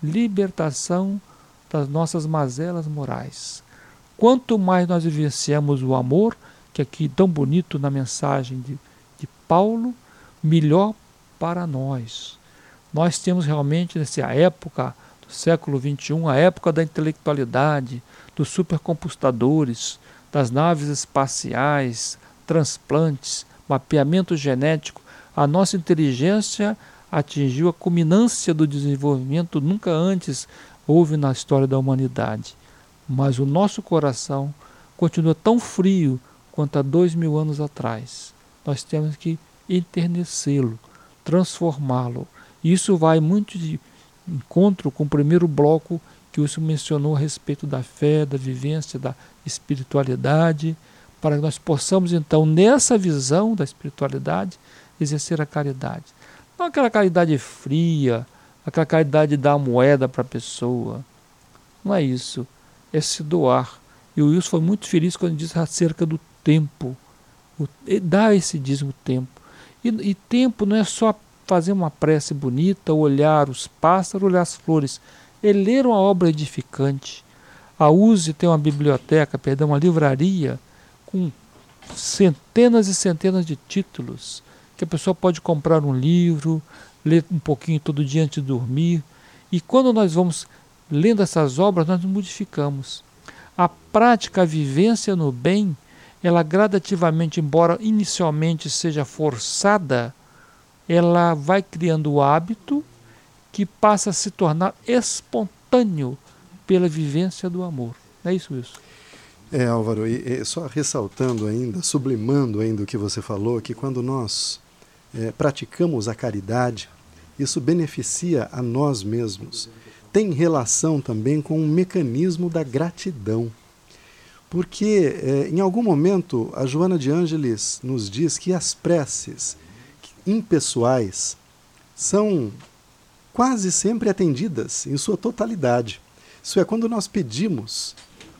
libertação das nossas mazelas morais. Quanto mais nós vivenciamos o amor, que aqui tão bonito na mensagem de, de Paulo, melhor para nós. Nós temos realmente nessa época do século vinte e um, a época da intelectualidade, dos supercomputadores, das naves espaciais, transplantes, mapeamento genético. A nossa inteligência atingiu a culminância do desenvolvimento, nunca antes houve na história da humanidade. Mas o nosso coração continua tão frio quanto há dois mil anos atrás. Nós temos que enternecê-lo, transformá-lo. E isso vai muito de encontro com o primeiro bloco que o senhor mencionou a respeito da fé, da vivência, da espiritualidade, para que nós possamos, então, nessa visão da espiritualidade, exercer a caridade. Não aquela caridade fria, aquela caridade de dar moeda para a pessoa. Não é isso. É se doar. E o Wilson foi muito feliz quando disse acerca do tempo. O, dá esse dízimo tempo. E, e tempo não é só fazer uma prece bonita, olhar os pássaros, olhar as flores. É ler uma obra edificante. A U S E tem uma biblioteca, perdão, uma livraria com centenas e centenas de títulos, que a pessoa pode comprar um livro, ler um pouquinho todo dia antes de dormir. E quando nós vamos lendo essas obras, nós nos modificamos. A prática, a vivência no bem, ela gradativamente, embora inicialmente seja forçada, ela vai criando o hábito que passa a se tornar espontâneo pela vivência do amor. É isso, isso. É, Álvaro, e, e só ressaltando ainda, sublimando ainda o que você falou, que quando nós é, praticamos a caridade, isso beneficia a nós mesmos. Tem relação também com o mecanismo da gratidão. Porque, é, em algum momento, a Joana de Ângeles nos diz que as preces impessoais são quase sempre atendidas em sua totalidade. Isso é, quando nós pedimos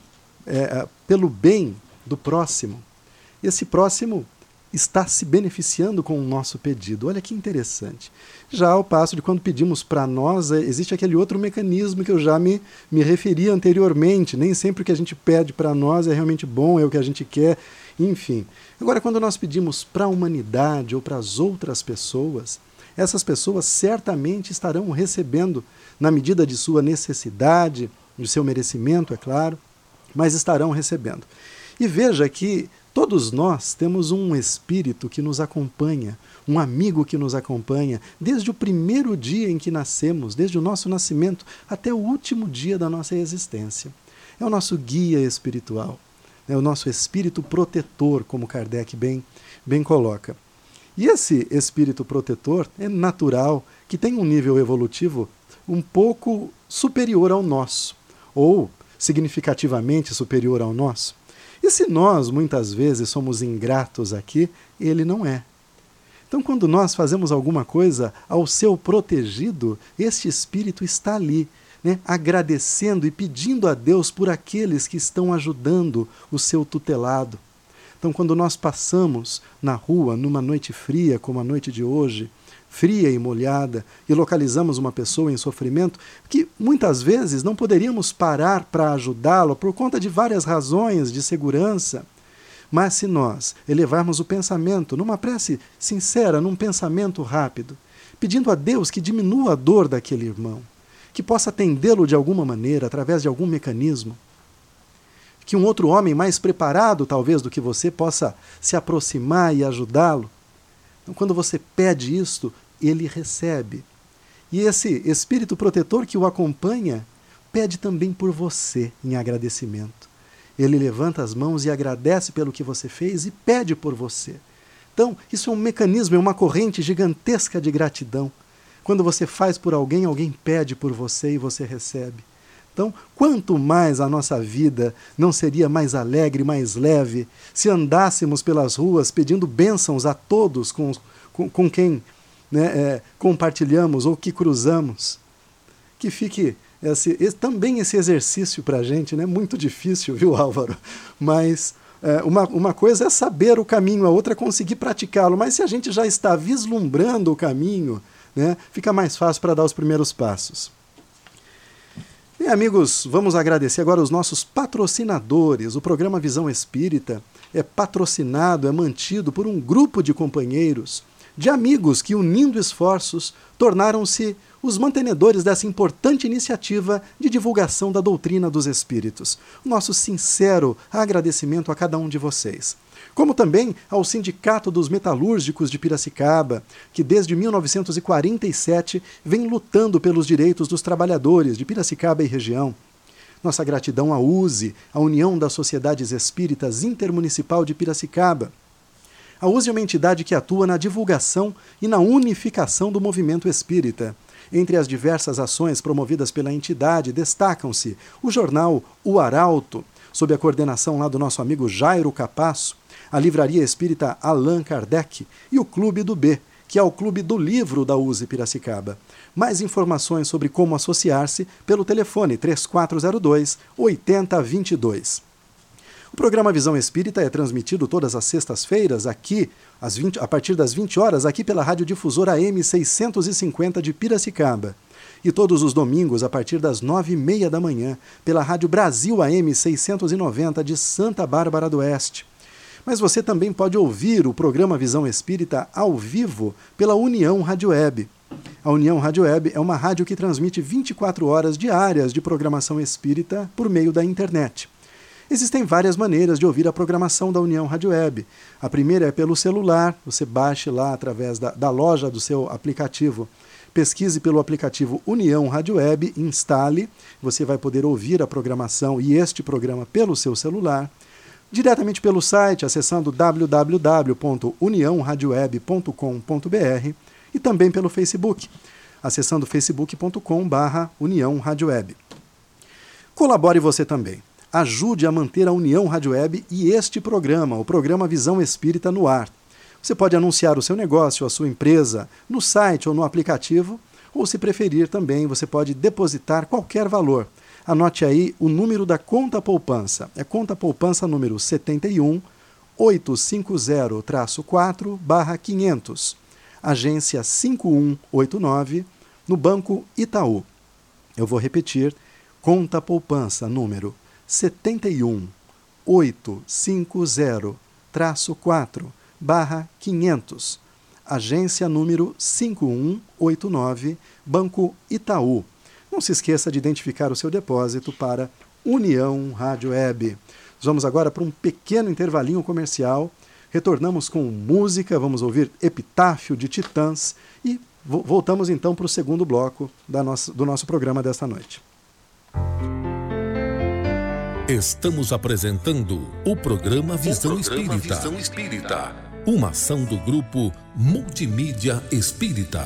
é, pelo bem do próximo, esse próximo está se beneficiando com o nosso pedido. Olha que interessante. Já ao passo de quando pedimos para nós, existe aquele outro mecanismo que eu já me, me referi anteriormente. Nem sempre o que a gente pede para nós é realmente bom, é o que a gente quer, enfim. Agora, quando nós pedimos para a humanidade ou para as outras pessoas, essas pessoas certamente estarão recebendo, na medida de sua necessidade, de seu merecimento, é claro, mas estarão recebendo. E veja que todos nós temos um espírito que nos acompanha, um amigo que nos acompanha, desde o primeiro dia em que nascemos, desde o nosso nascimento até o último dia da nossa existência. É o nosso guia espiritual, é o nosso espírito protetor, como Kardec bem, bem coloca. E esse espírito protetor é natural, que tem um nível evolutivo um pouco superior ao nosso, ou significativamente superior ao nosso. E se nós, muitas vezes, somos ingratos aqui, ele não é. Então, quando nós fazemos alguma coisa ao seu protegido, este espírito está ali, né, agradecendo e pedindo a Deus por aqueles que estão ajudando o seu tutelado. Então, quando nós passamos na rua, numa noite fria, como a noite de hoje, fria e molhada, e localizamos uma pessoa em sofrimento, que muitas vezes não poderíamos parar para ajudá-lo por conta de várias razões de segurança, mas se nós elevarmos o pensamento numa prece sincera, num pensamento rápido, pedindo a Deus que diminua a dor daquele irmão, que possa atendê-lo de alguma maneira, através de algum mecanismo, que um outro homem mais preparado, talvez, do que você, possa se aproximar e ajudá-lo. Então, quando você pede isto, ele recebe. E esse espírito protetor que o acompanha, pede também por você, em agradecimento. Ele levanta as mãos e agradece pelo que você fez e pede por você. Então, isso é um mecanismo, é uma corrente gigantesca de gratidão. Quando você faz por alguém, alguém pede por você e você recebe. Então, quanto mais a nossa vida não seria mais alegre, mais leve, se andássemos pelas ruas pedindo bênçãos a todos com, com, com quem né, é, compartilhamos ou que cruzamos. Que fique esse, esse, também esse exercício para a gente, né? Muito difícil, viu, Álvaro? Mas é, uma, uma coisa é saber o caminho, a outra é conseguir praticá-lo. Mas se a gente já está vislumbrando o caminho, né, fica mais fácil para dar os primeiros passos. E, amigos, vamos agradecer agora os nossos patrocinadores. O programa Visão Espírita é patrocinado, é mantido por um grupo de companheiros, de amigos que, unindo esforços, tornaram-se os mantenedores dessa importante iniciativa de divulgação da doutrina dos Espíritos. Nosso sincero agradecimento a cada um de vocês. Como também ao Sindicato dos Metalúrgicos de Piracicaba, que desde mil novecentos e quarenta e sete vem lutando pelos direitos dos trabalhadores de Piracicaba e região. Nossa gratidão à U S E, a União das Sociedades Espíritas Intermunicipal de Piracicaba. A U S E é uma entidade que atua na divulgação e na unificação do movimento espírita. Entre as diversas ações promovidas pela entidade, destacam-se o jornal O Arauto, sob a coordenação lá do nosso amigo Jairo Capasso, a Livraria Espírita Allan Kardec e o Clube do B, que é o Clube do Livro da U S E Piracicaba. Mais informações sobre como associar-se pelo telefone três quatro zero dois, oito zero dois dois. O programa Visão Espírita é transmitido todas as sextas-feiras aqui, às vinte, a partir das vinte horas, aqui pela Rádio Difusora A M seiscentos e cinquenta de Piracicaba. E todos os domingos, a partir das nove e meia da manhã, pela Rádio Brasil A M seiscentos e noventa de Santa Bárbara do Oeste. Mas você também pode ouvir o programa Visão Espírita ao vivo pela União Rádio Web. A União Rádio Web é uma rádio que transmite vinte e quatro horas diárias de programação espírita por meio da internet. Existem várias maneiras de ouvir a programação da União Rádio Web. A primeira é pelo celular, você baixe lá através da, da loja do seu aplicativo, pesquise pelo aplicativo União Rádio Web, instale, você vai poder ouvir a programação e este programa pelo seu celular, diretamente pelo site, acessando w w w ponto união rádio web ponto com ponto b r e também pelo Facebook, acessando facebook ponto com barra União Rádio Web. Colabore você também. Ajude a manter a União Rádio Web e este programa, o programa Visão Espírita, no ar. Você pode anunciar o seu negócio, a sua empresa, no site ou no aplicativo, ou, se preferir também, você pode depositar qualquer valor. Anote aí o número da conta poupança. É conta poupança número setenta e um, oitocentos e cinquenta, quatro, barra quinhentos, agência cinco um oito nove, no Banco Itaú. Eu vou repetir, conta poupança número setenta e um, oitocentos e cinquenta, quatro, barra quinhentos, agência número cinco um oito nove, Banco Itaú. Não se esqueça de identificar o seu depósito para União Rádio Web. Nós vamos agora para um pequeno intervalinho comercial. Retornamos com música, vamos ouvir Epitáfio de Titãs e vo- voltamos então para o segundo bloco da nossa, do nosso programa desta noite. Estamos apresentando o programa Visão, o programa Espírita. Visão Espírita, uma ação do grupo Multimídia Espírita.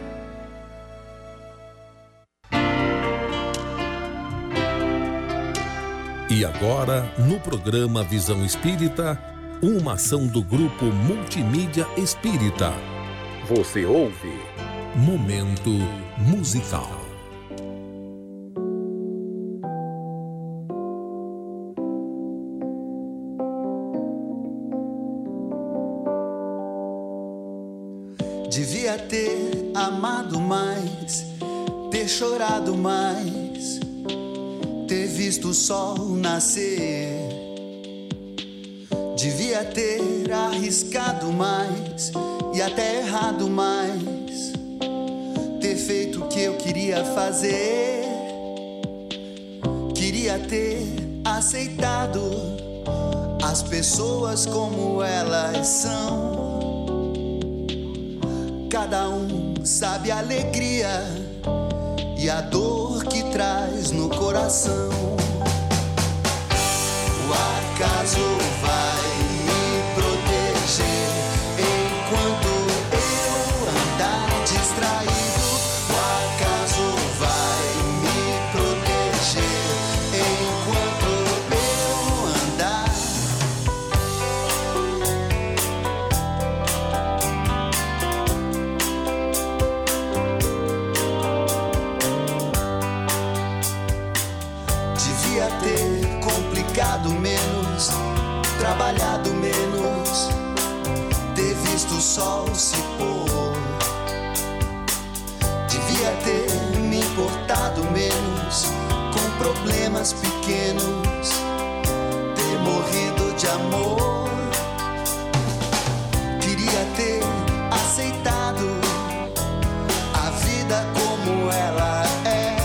E agora, no programa Visão Espírita, uma ação do grupo Multimídia Espírita. Você ouve Momento Musical. Devia ter amado mais, ter chorado mais, ter visto o sol nascer. Devia ter arriscado mais e até errado mais, ter feito o que eu queria fazer. Queria ter aceitado as pessoas como elas são. Cada um sabe a alegria e a dor que traz no coração. O acaso vai me proteger enquanto eu andar distraído. O acaso vai me proteger enquanto eu andar. Devia ter complicado menos, trabalhado menos, ter visto o sol se pôr. Devia ter me importado menos com problemas pequenos, ter morrido de amor. Queria ter aceitado a vida como ela é.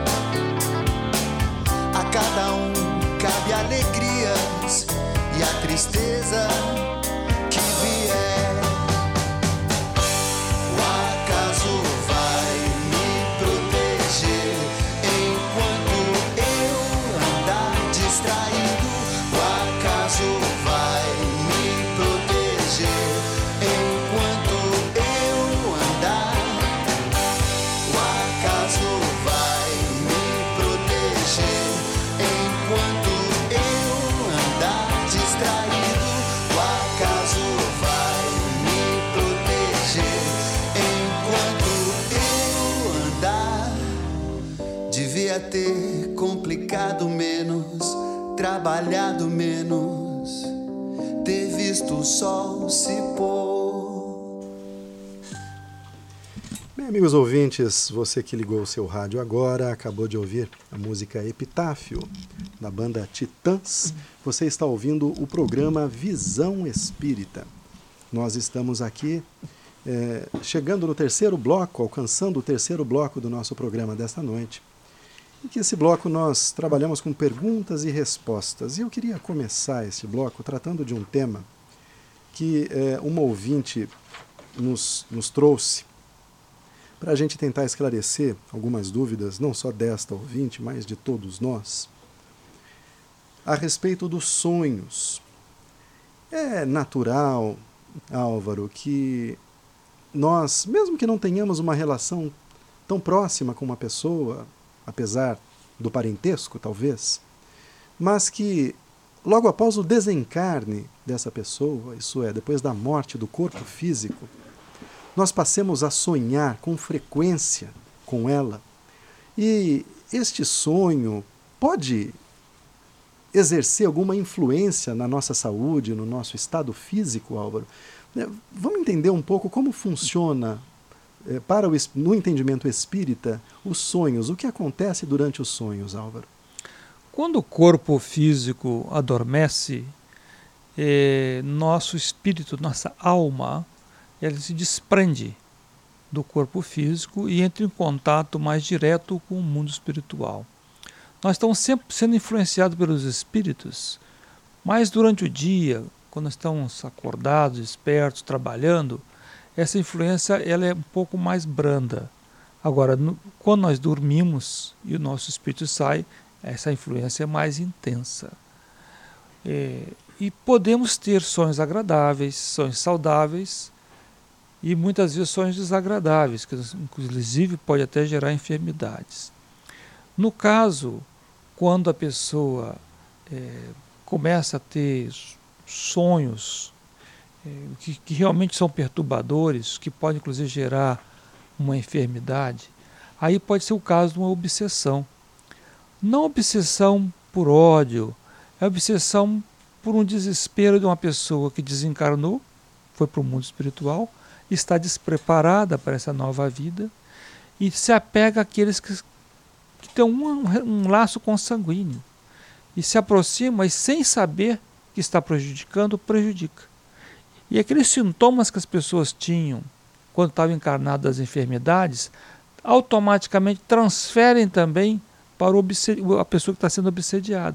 A cada um cabe alegrias e a tristeza que vier. O acaso vai me proteger enquanto eu andar distraído. O acaso vai me proteger enquanto eu andar. O acaso vai me proteger enquanto eu andar distraído. O acaso vai me proteger enquanto eu andar. Devia ter complicado menos, trabalhado menos, ter visto o sol se pôr. Bem, amigos ouvintes, você que ligou o seu rádio agora, acabou de ouvir a música Epitáfio, da banda Titãs. Você está ouvindo o programa Visão Espírita. Nós estamos aqui é, chegando no terceiro bloco, alcançando o terceiro bloco do nosso programa desta noite. Em que esse bloco nós trabalhamos com perguntas e respostas. E eu queria começar esse bloco tratando de um tema que é, uma ouvinte nos, nos trouxe. para a gente tentar esclarecer algumas dúvidas, não só desta ouvinte, mas de todos nós, a respeito dos sonhos. É natural, Álvaro, que nós, mesmo que não tenhamos uma relação tão próxima com uma pessoa, apesar do parentesco, talvez, mas que logo após o desencarne dessa pessoa, isso é, depois da morte do corpo físico, nós passemos a sonhar com frequência com ela. E este sonho pode exercer alguma influência na nossa saúde, no nosso estado físico, Álvaro? Vamos entender um pouco como funciona, para o, no entendimento espírita, os sonhos. O que acontece durante os sonhos, Álvaro? Quando o corpo físico adormece, eh, nosso espírito, nossa alma, ele se desprende do corpo físico e entra em contato mais direto com o mundo espiritual. Nós estamos sempre sendo influenciados pelos espíritos, mas durante o dia, quando estamos acordados, espertos, trabalhando, essa influência ela é um pouco mais branda. Agora, no, quando nós dormimos e o nosso espírito sai, essa influência é mais intensa. É, e podemos ter sonhos agradáveis, sonhos saudáveis, e muitas vezes sonhos desagradáveis, que inclusive pode até gerar enfermidades. No caso, quando a pessoa é, começa a ter sonhos é, que, que realmente são perturbadores, que podem inclusive gerar uma enfermidade, aí pode ser o caso de uma obsessão. Não obsessão por ódio, é obsessão por um desespero de uma pessoa que desencarnou, foi para o mundo espiritual, está despreparada para essa nova vida e se apega àqueles que, que têm um, um laço consanguíneo e se aproxima e sem saber que está prejudicando, prejudica. E aqueles sintomas que as pessoas tinham quando estavam encarnadas das enfermidades, automaticamente transferem também para o a pessoa que está sendo obsediada.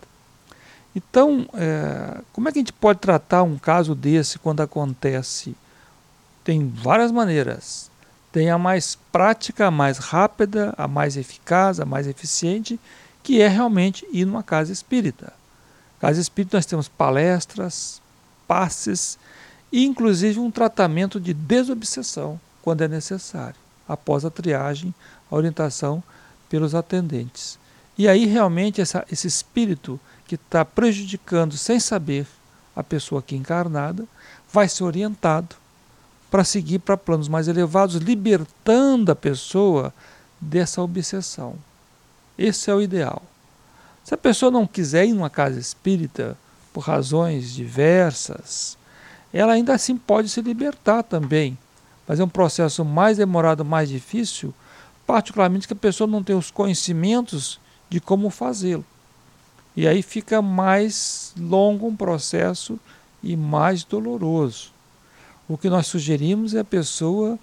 Então, é, como é que a gente pode tratar um caso desse quando acontece? Tem várias maneiras. Tem a mais prática, a mais rápida, a mais eficaz, a mais eficiente, que é realmente ir numa casa espírita. Casa espírita nós temos palestras, passes e inclusive um tratamento de desobsessão, quando é necessário, após a triagem, a orientação pelos atendentes. E aí realmente essa, esse espírito que está prejudicando sem saber a pessoa aqui encarnada vai ser orientado para seguir para planos mais elevados, libertando a pessoa dessa obsessão. Esse é o ideal. Se a pessoa não quiser ir numa casa espírita por razões diversas, ela ainda assim pode se libertar também, mas é um processo mais demorado, mais difícil, particularmente que a pessoa não tem os conhecimentos de como fazê-lo. E aí fica mais longo um processo e mais doloroso. O que nós sugerimos é a pessoa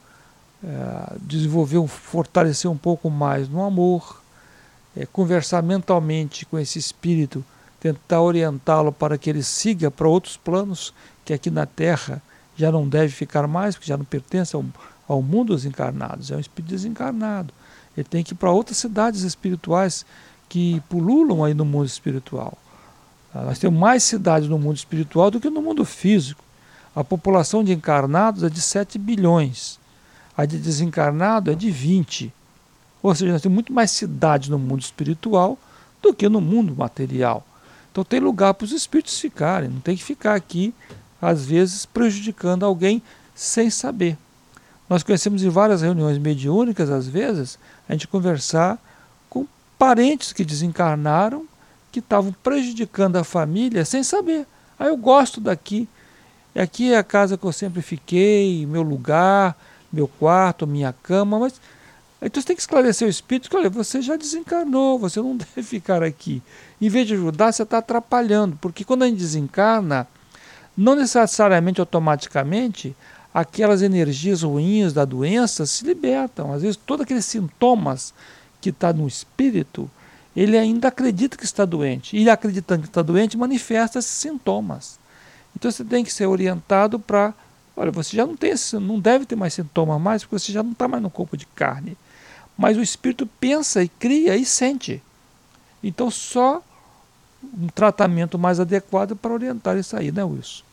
é, desenvolver, um, fortalecer um pouco mais no amor, é, conversar mentalmente com esse espírito, tentar orientá-lo para que ele siga para outros planos, que aqui na Terra já não deve ficar mais, porque já não pertence ao, ao mundo dos encarnados, é um espírito desencarnado. Ele tem que ir para outras cidades espirituais que pululam aí no mundo espiritual. Nós temos mais cidades no mundo espiritual do que no mundo físico. A população de encarnados é de sete bilhões, a de desencarnado é de vinte. Ou seja, nós temos muito mais cidades no mundo espiritual do que no mundo material. Então tem lugar para os espíritos ficarem, não tem que ficar aqui, às vezes, prejudicando alguém sem saber. Nós conhecemos em várias reuniões mediúnicas, às vezes, a gente conversar com parentes que desencarnaram, que estavam prejudicando a família sem saber. Ah, eu gosto daqui. Aqui é a casa que eu sempre fiquei, meu lugar, meu quarto, minha cama, mas então você tem que esclarecer o espírito que, olha, você já desencarnou, você não deve ficar aqui. Em vez de ajudar, você está atrapalhando, porque quando a gente desencarna, não necessariamente automaticamente, aquelas energias ruins da doença se libertam. Às vezes, todos aqueles sintomas que está no espírito, ele ainda acredita que está doente. E acreditando que está doente, manifesta esses sintomas. Então você tem que ser orientado para, olha, você já não tem esse, não deve ter mais sintoma mais, porque você já não está mais no corpo de carne. Mas o espírito pensa e cria e sente. Então só um tratamento mais adequado para orientar isso aí, né, Wilson?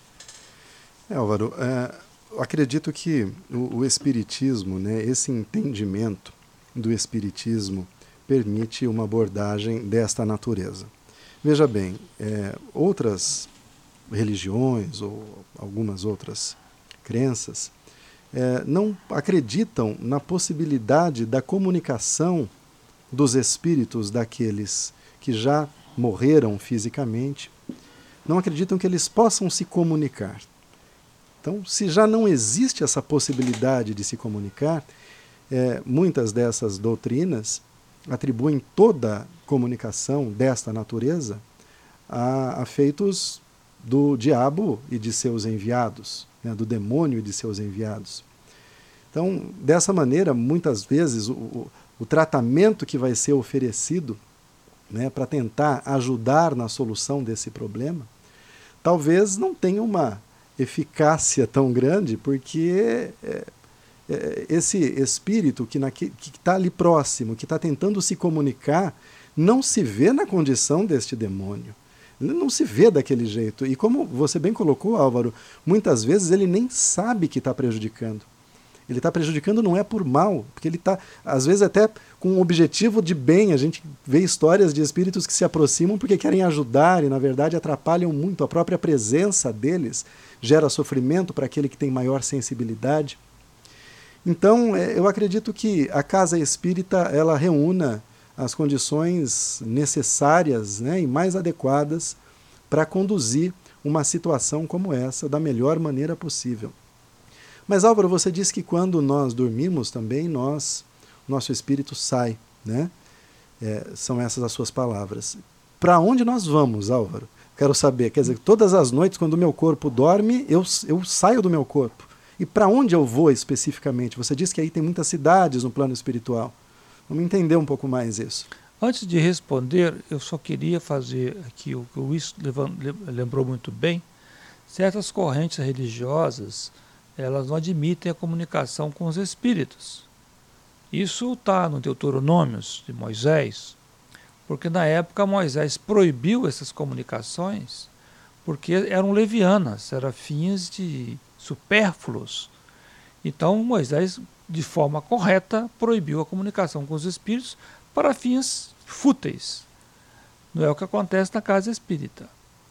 É, Álvaro, é, eu acredito que o, o Espiritismo, né, esse entendimento do Espiritismo permite uma abordagem desta natureza. Veja bem, é, outras religiões ou algumas outras crenças é, não acreditam na possibilidade da comunicação dos espíritos daqueles que já morreram fisicamente, não acreditam que eles possam se comunicar. Então, se já não existe essa possibilidade de se comunicar, é, muitas dessas doutrinas atribuem toda comunicação desta natureza a, a feitos do diabo e de seus enviados, né, do demônio e de seus enviados. Então, dessa maneira, muitas vezes, o, o, o tratamento que vai ser oferecido, né, para tentar ajudar na solução desse problema, talvez não tenha uma eficácia tão grande, porque é, é, esse espírito que está ali próximo, que está tentando se comunicar, não se vê na condição deste demônio. Ele não se vê daquele jeito. E como você bem colocou, Álvaro, muitas vezes ele nem sabe que está prejudicando. Ele está prejudicando não é por mal, porque ele está, às vezes, até com um objetivo de bem. A gente vê histórias de espíritos que se aproximam porque querem ajudar e, na verdade, atrapalham muito. A própria presença deles gera sofrimento para aquele que tem maior sensibilidade. Então, eu acredito que a casa espírita ela reúna as condições necessárias, né, e mais adequadas para conduzir uma situação como essa da melhor maneira possível. Mas, Álvaro, você disse que quando nós dormimos também, nós, nosso espírito sai, né? É, são essas as suas palavras. Para onde nós vamos, Álvaro? Quero saber. Quer dizer, todas as noites, quando o meu corpo dorme, eu, eu saio do meu corpo. E para onde eu vou especificamente? Você disse que aí tem muitas cidades no plano espiritual. Vamos entender um pouco mais isso. Antes de responder, eu só queria fazer aqui o que o Luiz lembrou muito bem. Certas correntes religiosas, elas não admitem a comunicação com os espíritos. Isso está no Deuteronômio de Moisés, porque na época Moisés proibiu essas comunicações, porque eram levianas, eram fins de supérfluos. Então Moisés, de forma correta, proibiu a comunicação com os espíritos para fins fúteis. Não é o que acontece na casa espírita.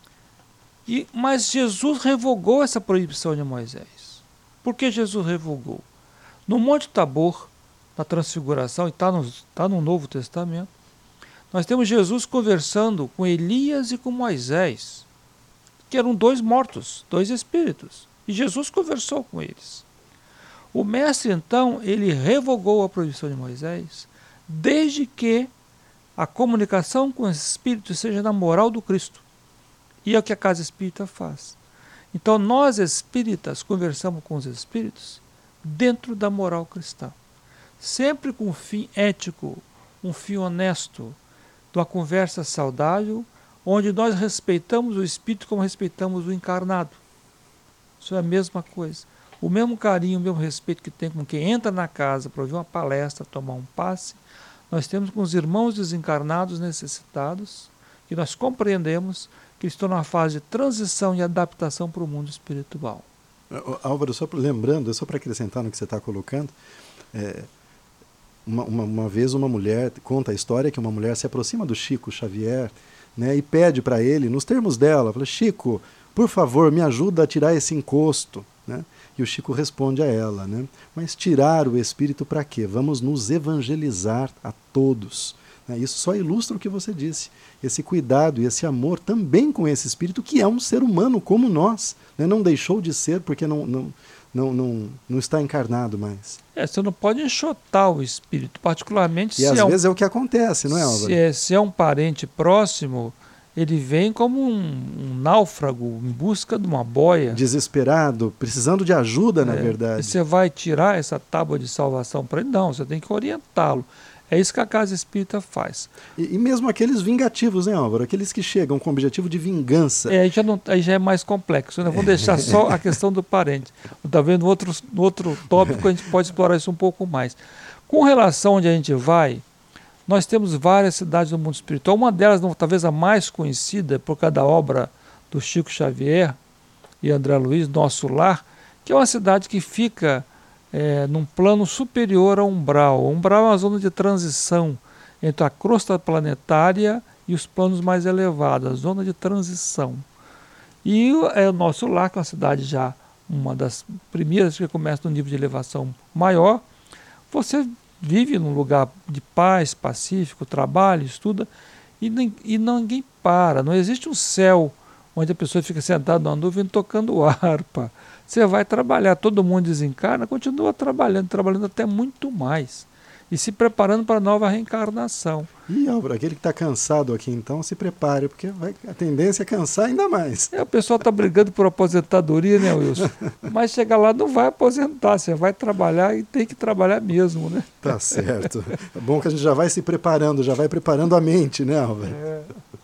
E, mas Jesus revogou essa proibição de Moisés. Por que Jesus revogou? No Monte Tabor, na Transfiguração, e está no, tá no Novo Testamento, nós temos Jesus conversando com Elias e com Moisés, que eram dois mortos, dois espíritos. E Jesus conversou com eles. O mestre, então, ele revogou a proibição de Moisés, desde que a comunicação com os espíritos seja na moral do Cristo. E é o que a casa espírita faz. Então, nós espíritas conversamos com os espíritos dentro da moral cristã. Sempre com um fim ético, um fim honesto, de uma conversa saudável, onde nós respeitamos o espírito como respeitamos o encarnado. Isso é a mesma coisa. O mesmo carinho, o mesmo respeito que tem com quem entra na casa para ouvir uma palestra, tomar um passe, nós temos com os irmãos desencarnados necessitados, que nós compreendemos que estão numa fase de transição e adaptação para o mundo espiritual. Álvaro, só lembrando, só para acrescentar no que você está colocando, é, uma, uma, uma vez uma mulher, conta a história que uma mulher se aproxima do Chico Xavier, né, e pede para ele, nos termos dela, fala, Chico, por favor, me ajuda a tirar esse encosto, né? E o Chico responde a ela, né? Mas tirar o espírito para quê? Vamos nos evangelizar a todos. Isso só ilustra o que você disse, esse cuidado e esse amor também com esse espírito que é um ser humano como nós, né? Não deixou de ser porque não, não, não, não, não está encarnado mais. É, você não pode enxotar o espírito, particularmente e se às é um, vezes é o que acontece, não é, Álvaro? Se é, se é um parente próximo, ele vem como um, um náufrago em busca de uma boia. Desesperado, precisando de ajuda, na é, verdade. E você vai tirar essa tábua de salvação para ele? Não, você tem que orientá-lo. É isso que a casa espírita faz. E, e mesmo aqueles vingativos, né, Álvaro? Aqueles que chegam com o objetivo de vingança. É, aí, já não, aí já é mais complexo, né? Vou deixar só a questão do parente. Talvez no outro, no outro tópico a gente pode explorar isso um pouco mais. Com relação onde a gente vai, nós temos várias cidades do mundo espiritual. Uma delas, talvez a mais conhecida, por causa da obra do Chico Xavier e André Luiz, Nosso Lar, que é uma cidade que fica é, num plano superior ao umbral. O umbral é uma zona de transição entre a crosta planetária e os planos mais elevados, a zona de transição. E é o Nosso Lar, que é uma cidade já, uma das primeiras que começa no nível de elevação maior. Você vive num lugar de paz, pacífico, trabalha, estuda, e, e ninguém para. Não existe um céu onde a pessoa fica sentada numa nuvem tocando harpa. Você vai trabalhar, todo mundo desencarna, continua trabalhando, trabalhando até muito mais. E se preparando para a nova reencarnação. E, Álvaro, aquele que está cansado aqui, então, se prepare, porque vai, a tendência é cansar ainda mais. É, o pessoal está brigando por aposentadoria, né, Wilson? Mas chegar lá não vai aposentar, você vai trabalhar e tem que trabalhar mesmo, né? Tá certo. É bom que a gente já vai se preparando, já vai preparando a mente, né, Álvaro? É.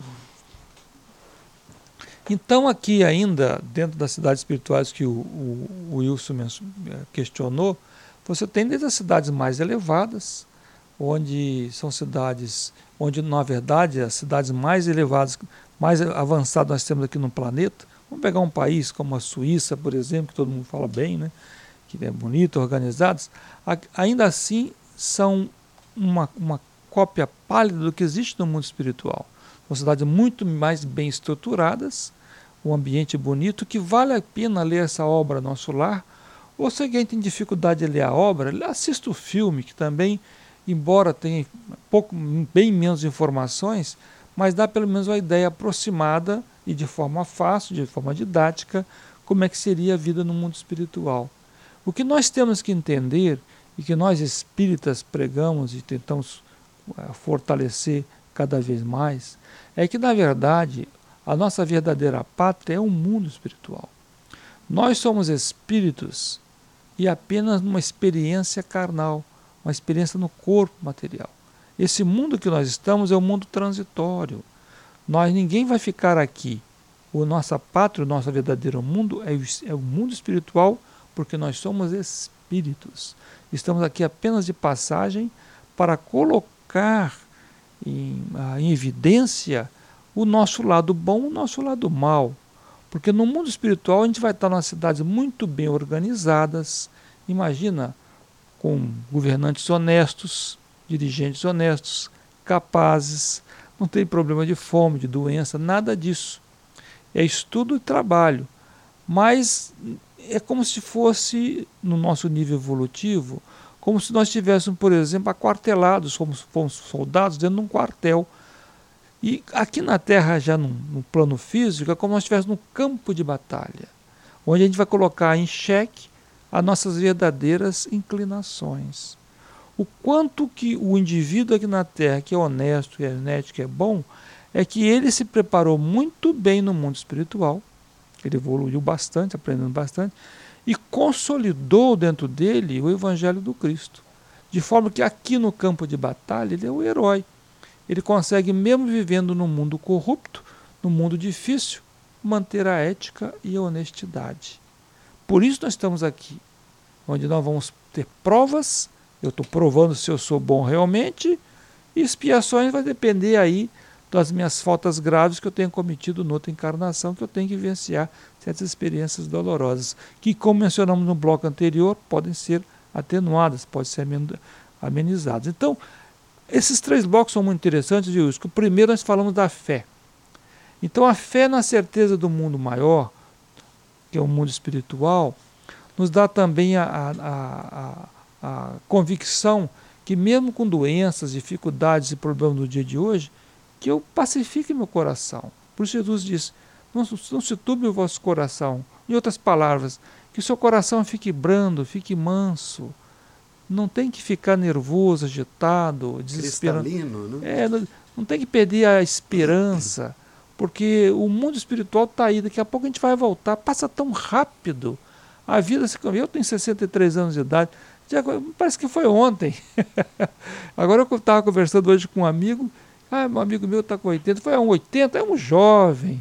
Então, aqui ainda, dentro das cidades espirituais que o, o, o Wilson questionou, você tem desde as cidades mais elevadas, onde são cidades, onde na verdade as cidades mais elevadas, mais avançadas nós temos aqui no planeta. Vamos pegar um país como a Suíça, por exemplo, que todo mundo fala bem, né? Que é bonito, organizados. Ainda assim são uma, uma cópia pálida do que existe no mundo espiritual. São cidades muito mais bem estruturadas, um ambiente bonito, que vale a pena ler essa obra Nosso Lar. Ou se alguém tem dificuldade de ler a obra, assista o filme, que também, embora tenha pouco, bem menos informações, mas dá pelo menos uma ideia aproximada e de forma fácil, de forma didática, como é que seria a vida no mundo espiritual. O que nós temos que entender, e que nós espíritas pregamos e tentamos uh, fortalecer cada vez mais, é que, na verdade, a nossa verdadeira pátria é o mundo espiritual. Nós somos espíritos e apenas uma experiência carnal, uma experiência no corpo material. Esse mundo que nós estamos é um mundo transitório. Nós, ninguém vai ficar aqui. O nossa pátria, o nosso verdadeiro mundo é o, é o mundo espiritual, porque nós somos espíritos. Estamos aqui apenas de passagem para colocar em, em evidência o nosso lado bom e o nosso lado mal. Porque no mundo espiritual a gente vai estar nas cidades muito bem organizadas. Imagina, com governantes honestos, dirigentes honestos, capazes, não tem problema de fome, de doença, nada disso. É estudo e trabalho. Mas é como se fosse, no nosso nível evolutivo, como se nós estivéssemos, por exemplo, aquartelados, como se fôssemos soldados dentro de um quartel. E aqui na Terra, já no, no plano físico, é como se nós estivéssemos num campo de batalha, onde a gente vai colocar em xeque as nossas verdadeiras inclinações. O quanto que o indivíduo aqui na Terra, que é honesto, que é ético, que é bom, é que ele se preparou muito bem no mundo espiritual, ele evoluiu bastante, aprendendo bastante, e consolidou dentro dele o Evangelho do Cristo. De forma que aqui no campo de batalha ele é o herói. Ele consegue, mesmo vivendo num mundo corrupto, num mundo difícil, manter a ética e a honestidade. Por isso nós estamos aqui, onde nós vamos ter provas, eu estou provando se eu sou bom realmente, e expiações vai depender aí das minhas faltas graves que eu tenho cometido noutra encarnação, que eu tenho que vivenciar certas experiências dolorosas, que, como mencionamos no bloco anterior, podem ser atenuadas, podem ser amenizadas. Então, esses três blocos são muito interessantes, viu? O primeiro nós falamos da fé. Então a fé na certeza do mundo maior, que é o mundo espiritual, nos dá também a, a, a, a convicção que mesmo com doenças, dificuldades e problemas do dia de hoje, que eu pacifique meu coração. Por isso Jesus diz, não, não se turbe o vosso coração. Em outras palavras, que o seu coração fique brando, fique manso. Não tem que ficar nervoso, agitado, desesperado. Cristalino, né? É, não, não tem que perder a esperança, porque o mundo espiritual está aí, daqui a pouco a gente vai voltar, passa tão rápido. A vida se... Eu tenho sessenta e três anos de idade, Já, parece que foi ontem. Agora eu estava conversando hoje com um amigo, ah, um amigo meu está com oitenta, foi um oitenta, é um jovem.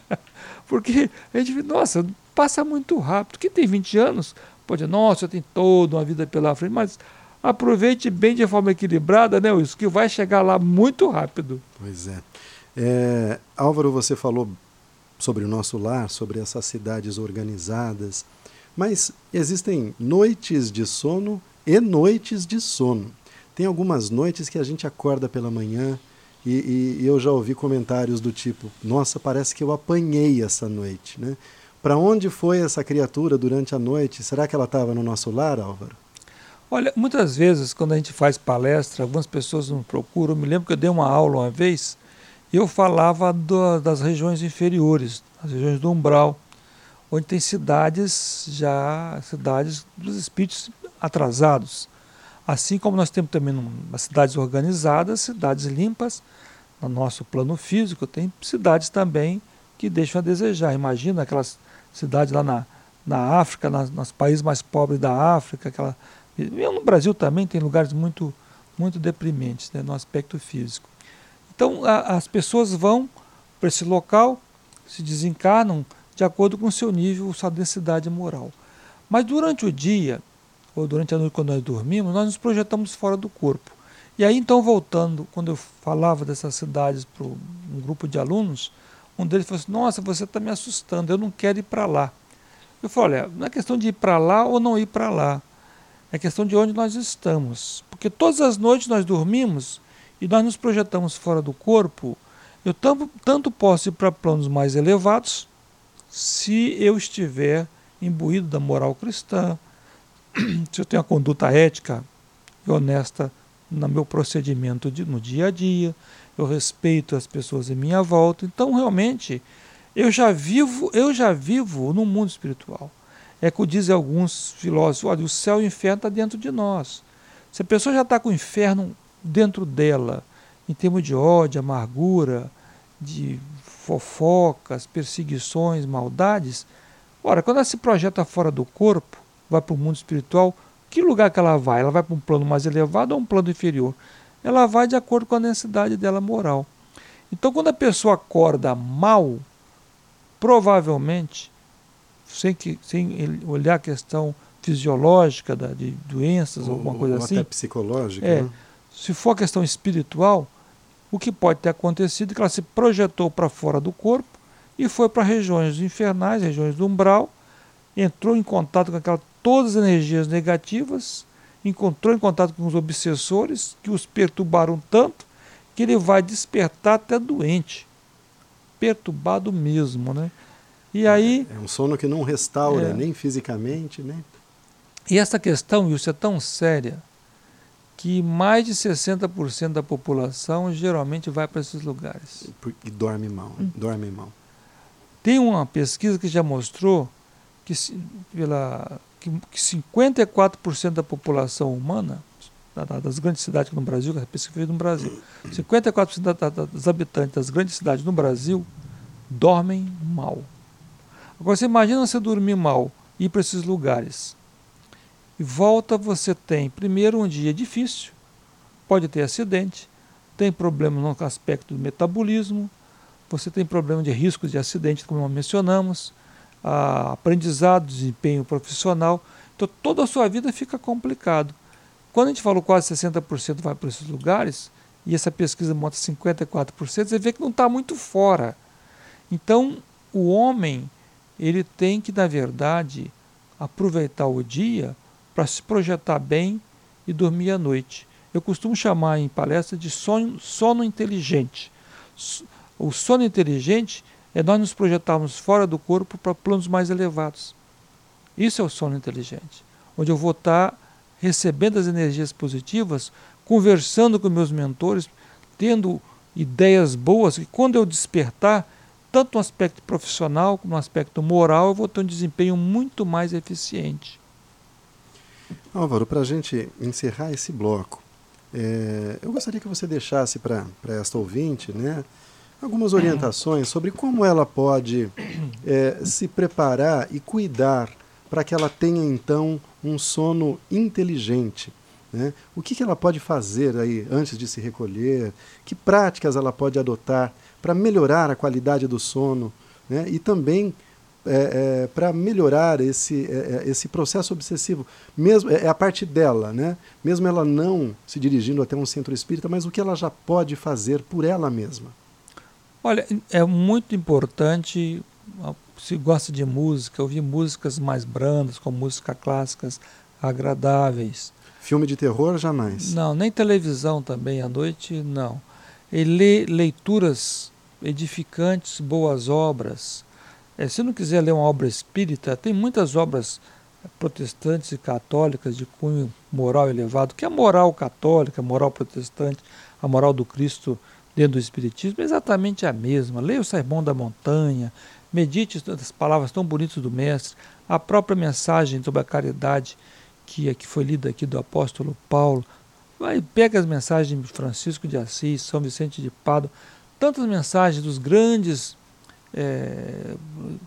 Porque a gente, nossa, passa muito rápido. Quem tem vinte anos, pode dizer, nossa, tem toda uma vida pela frente, mas aproveite bem de forma equilibrada, né, Wilson, que vai chegar lá muito rápido. Pois é. é. Álvaro, você falou sobre o nosso lar, sobre essas cidades organizadas, mas existem noites de sono e noites de sono. Tem algumas noites que a gente acorda pela manhã e, e, e eu já ouvi comentários do tipo, nossa, parece que eu apanhei essa noite, né? Para onde foi essa criatura durante a noite? Será que ela estava no nosso lar, Álvaro? Olha, muitas vezes quando a gente faz palestra, algumas pessoas nos procuram. Eu me lembro que eu dei uma aula uma vez e eu falava do, das regiões inferiores, as regiões do umbral, onde tem cidades já, cidades dos espíritos atrasados. Assim como nós temos também umas cidades organizadas, cidades limpas, no nosso plano físico, tem cidades também que deixam a desejar. Imagina aquelas cidades lá na, na África, nas, nos países mais pobres da África, aquela, e no Brasil também tem lugares muito, muito deprimentes, né, no aspecto físico. Então a, as pessoas vão para esse local, se desencarnam de acordo com o seu nível, sua densidade moral. Mas durante o dia, ou durante a noite quando nós dormimos, nós nos projetamos fora do corpo. E aí então, voltando, quando eu falava dessas cidades para um grupo de alunos, um deles falou assim, nossa, você está me assustando, eu não quero ir para lá. Eu falei, olha, não é questão de ir para lá ou não ir para lá, é questão de onde nós estamos. Porque todas as noites nós dormimos e nós nos projetamos fora do corpo. Eu tanto, tanto posso ir para planos mais elevados, se eu estiver imbuído da moral cristã, se eu tenho a conduta ética e honesta no meu procedimento de, no dia a dia, eu respeito as pessoas em minha volta. Então, realmente, eu já vivo, eu já vivo no mundo espiritual. É que dizem alguns filósofos, olha, o céu e o inferno está dentro de nós. Se a pessoa já está com o inferno dentro dela, em termos de ódio, amargura, de fofocas, perseguições, maldades, ora, quando ela se projeta fora do corpo, vai para o mundo espiritual, que lugar que ela vai? Ela vai para um plano mais elevado ou um plano inferior? Ela vai de acordo com a densidade dela moral. Então, quando a pessoa acorda mal, provavelmente, sem, que, sem olhar a questão fisiológica da, de doenças, ou, alguma coisa ou assim. Até psicológica. É, né? Se for a questão espiritual, o que pode ter acontecido é que ela se projetou para fora do corpo e foi para regiões infernais, regiões do umbral, entrou em contato com aquela, todas as energias negativas, encontrou em contato com os obsessores, que os perturbaram tanto, que ele vai despertar até doente, perturbado mesmo, né? E aí, é um sono que não restaura, é, nem fisicamente, né? E essa questão, Wilson, é tão séria, que mais de sessenta por cento da população geralmente vai para esses lugares. E dorme mal, hum. dorme mal. Tem uma pesquisa que já mostrou que, pela, que, que cinquenta e quatro por cento da população humana, das grandes cidades no Brasil, que a pesquisa foi no Brasil, cinquenta e quatro por cento da, da, dos habitantes das grandes cidades no Brasil dormem mal. Agora você imagina você dormir mal, ir para esses lugares, e volta, você tem, primeiro, um dia difícil, pode ter acidente, tem problema no aspecto do metabolismo, você tem problema de riscos de acidente, como nós mencionamos, a aprendizado, desempenho profissional, então toda a sua vida fica complicado. Quando a gente falou quase sessenta por cento vai para esses lugares, e essa pesquisa mostra cinquenta e quatro por cento, você vê que não está muito fora. Então, o homem, ele tem que, na verdade, aproveitar o dia para se projetar bem e dormir à noite. Eu costumo chamar em palestra de sono, sono inteligente. O sono inteligente é nós nos projetarmos fora do corpo para planos mais elevados. Isso é o sono inteligente, onde eu vou estar recebendo as energias positivas, conversando com meus mentores, tendo ideias boas, e quando eu despertar, tanto no aspecto profissional como no aspecto moral, eu vou ter um desempenho muito mais eficiente. Álvaro, para a gente encerrar esse bloco, é, eu gostaria que você deixasse para esta ouvinte, né, algumas orientações sobre como ela pode é, se preparar e cuidar para que ela tenha, então, um sono inteligente, né? O que, que ela pode fazer aí antes de se recolher? Que práticas ela pode adotar para melhorar a qualidade do sono, né? E também é, é, para melhorar esse, é, esse processo obsessivo, mesmo, é, é a parte dela, né? Mesmo ela não se dirigindo até um centro espírita, mas o que ela já pode fazer por ela mesma? Olha, é muito importante, se gosta de música, ouvir músicas mais brandas, com músicas clássicas agradáveis. Filme de terror, jamais? Não, nem televisão também à noite, não. E ler leituras edificantes, boas obras. É, se não quiser ler uma obra espírita, tem muitas obras protestantes e católicas de cunho moral elevado, que a moral católica, a moral protestante, a moral do Cristo dentro do Espiritismo é exatamente a mesma. Leia o Sermão da Montanha, medite as palavras tão bonitas do Mestre, a própria mensagem sobre a caridade que, que foi lida aqui do apóstolo Paulo. Vai, pega as mensagens de Francisco de Assis, São Vicente de Pádua, tantas mensagens dos grandes é,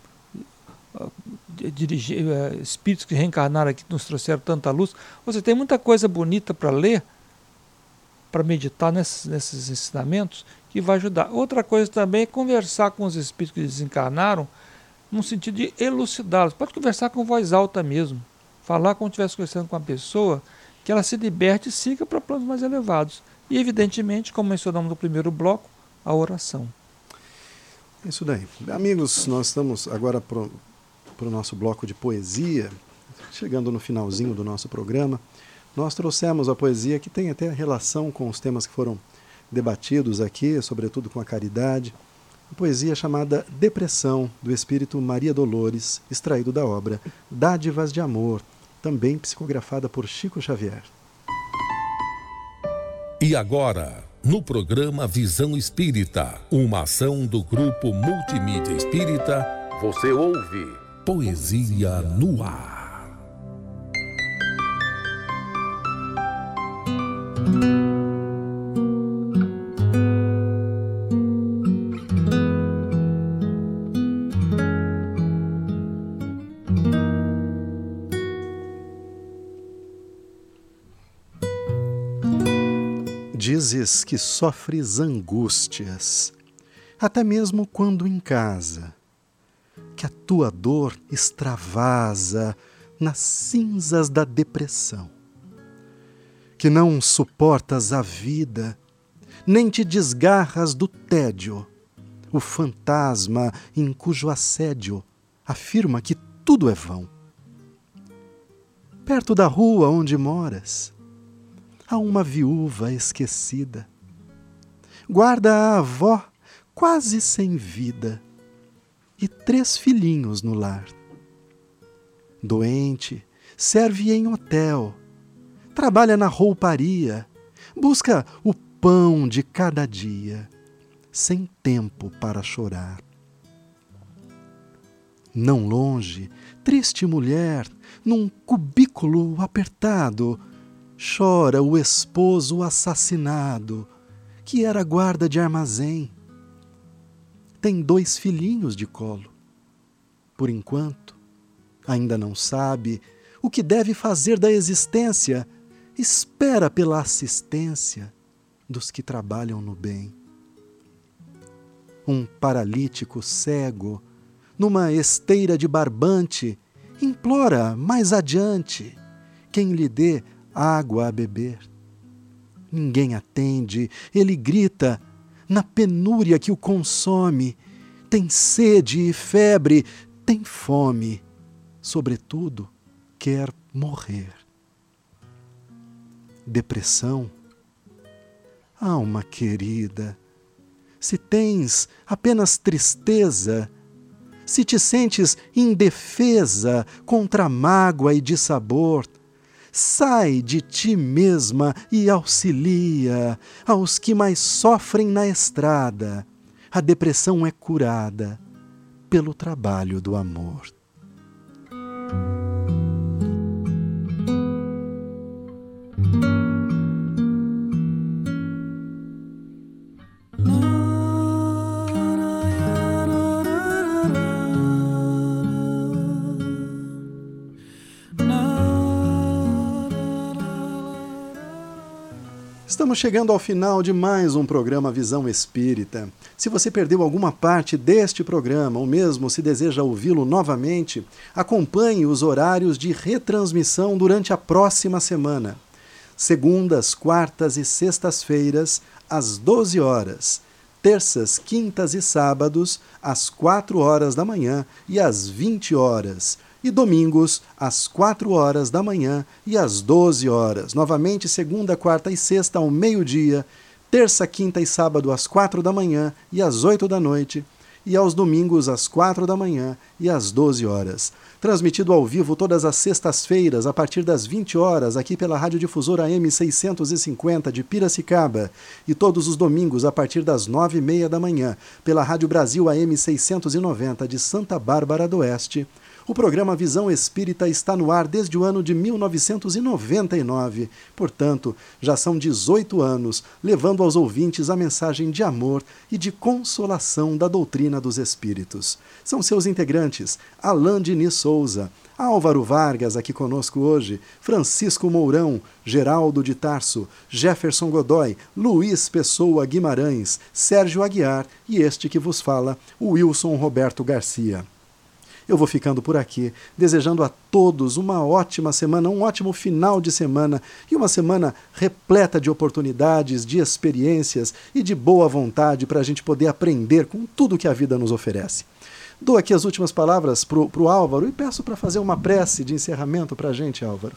dirige, é, espíritos que reencarnaram aqui, que nos trouxeram tanta luz. Você tem muita coisa bonita para ler, para meditar nesses, nesses ensinamentos, que vai ajudar. Outra coisa também é conversar com os espíritos que desencarnaram, no sentido de elucidá-los. Pode conversar com voz alta mesmo. Falar como se estivesse conversando com uma pessoa, que ela se liberte e siga para planos mais elevados. E, evidentemente, como mencionamos no primeiro bloco, a oração. É isso daí. Amigos, nós estamos agora para o nosso bloco de poesia, chegando no finalzinho do nosso programa. Nós trouxemos a poesia que tem até relação com os temas que foram debatidos aqui, sobretudo com a caridade. A poesia chamada Depressão, do espírito Maria Dolores, extraído da obra Dádivas de Amor, também psicografada por Chico Xavier. E agora, no programa Visão Espírita, uma ação do Grupo Multimídia Espírita, você ouve Poesia no Ar. Dizes que sofres angústias, até mesmo quando em casa, que a tua dor extravasa nas cinzas da depressão, que não suportas a vida, nem te desgarras do tédio, o fantasma em cujo assédio afirma que tudo é vão. Perto da rua onde moras, há uma viúva esquecida. Guarda a avó quase sem vida e três filhinhos no lar. Doente, serve em hotel, trabalha na rouparia, busca o pão de cada dia, sem tempo para chorar. Não longe, triste mulher, num cubículo apertado, chora o esposo assassinado, que era guarda de armazém. Tem dois filhinhos de colo. Por enquanto, ainda não sabe o que deve fazer da existência, espera pela assistência dos que trabalham no bem. Um paralítico cego, numa esteira de barbante, implora mais adiante quem lhe dê água a beber. Ninguém atende, ele grita, na penúria que o consome, tem sede e febre, tem fome, sobretudo quer morrer. Depressão? Alma querida, se tens apenas tristeza, se te sentes indefesa contra a mágoa e dissabor, sai de ti mesma e auxilia aos que mais sofrem na estrada. A depressão é curada pelo trabalho do amor. No. Estamos chegando ao final de mais um programa Visão Espírita. Se você perdeu alguma parte deste programa, ou mesmo se deseja ouvi-lo novamente, acompanhe os horários de retransmissão durante a próxima semana. Segundas, quartas e sextas-feiras, às doze horas. Terças, quintas e sábados, às quatro horas da manhã e às vinte horas. E domingos, às quatro horas da manhã e às doze horas. Novamente, segunda, quarta e sexta, ao meio-dia. Terça, quinta e sábado, às quatro da manhã e às oito da noite. E aos domingos, às quatro da manhã e às doze horas. Transmitido ao vivo todas as sextas-feiras, a partir das vinte horas, aqui pela Radiodifusora A M seiscentos e cinquenta de Piracicaba. E todos os domingos, a partir das nove e meia da manhã, pela Rádio Brasil A M seiscentos e noventa de Santa Bárbara do Oeste. O programa Visão Espírita está no ar desde o ano de mil novecentos e noventa e nove. Portanto, já são dezoito anos, levando aos ouvintes a mensagem de amor e de consolação da doutrina dos Espíritos. São seus integrantes Alain Diniz Souza, Álvaro Vargas, aqui conosco hoje, Francisco Mourão, Geraldo de Tarso, Jefferson Godoy, Luiz Pessoa Guimarães, Sérgio Aguiar e este que vos fala, o Wilson Roberto Garcia. Eu vou ficando por aqui, desejando a todos uma ótima semana, um ótimo final de semana e uma semana repleta de oportunidades, de experiências e de boa vontade para a gente poder aprender com tudo que a vida nos oferece. Dou aqui as últimas palavras para o Álvaro e peço para fazer uma prece de encerramento para a gente, Álvaro.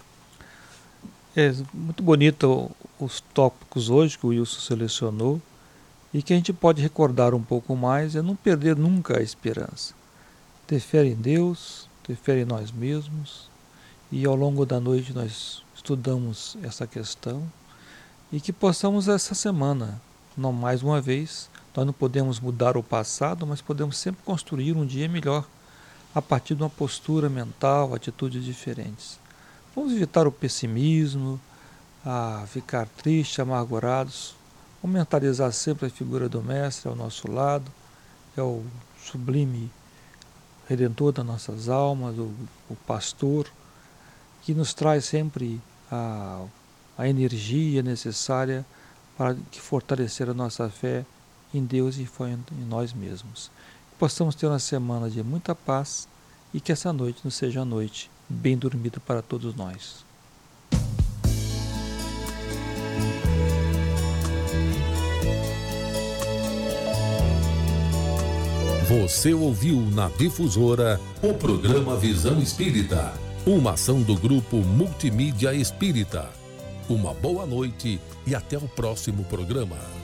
É muito bonito os tópicos hoje que o Wilson selecionou e que a gente pode recordar um pouco mais é não perder nunca a esperança. Ter fé em Deus, ter fé em nós mesmos, e ao longo da noite nós estudamos essa questão, e que possamos essa semana, não mais uma vez, nós não podemos mudar o passado, mas podemos sempre construir um dia melhor, a partir de uma postura mental, atitudes diferentes. Vamos evitar o pessimismo, a ficar tristes, amargurados, vamos mentalizar sempre a figura do Mestre ao nosso lado, é o sublime Redentor das nossas almas, o, o pastor, que nos traz sempre a, a energia necessária para que fortalecer a nossa fé em Deus e fé em nós mesmos. Que possamos ter uma semana de muita paz e que essa noite nos seja a noite bem dormida para todos nós. Você ouviu na Difusora o programa Visão Espírita, uma ação do Grupo Multimídia Espírita. Uma boa noite e até o próximo programa.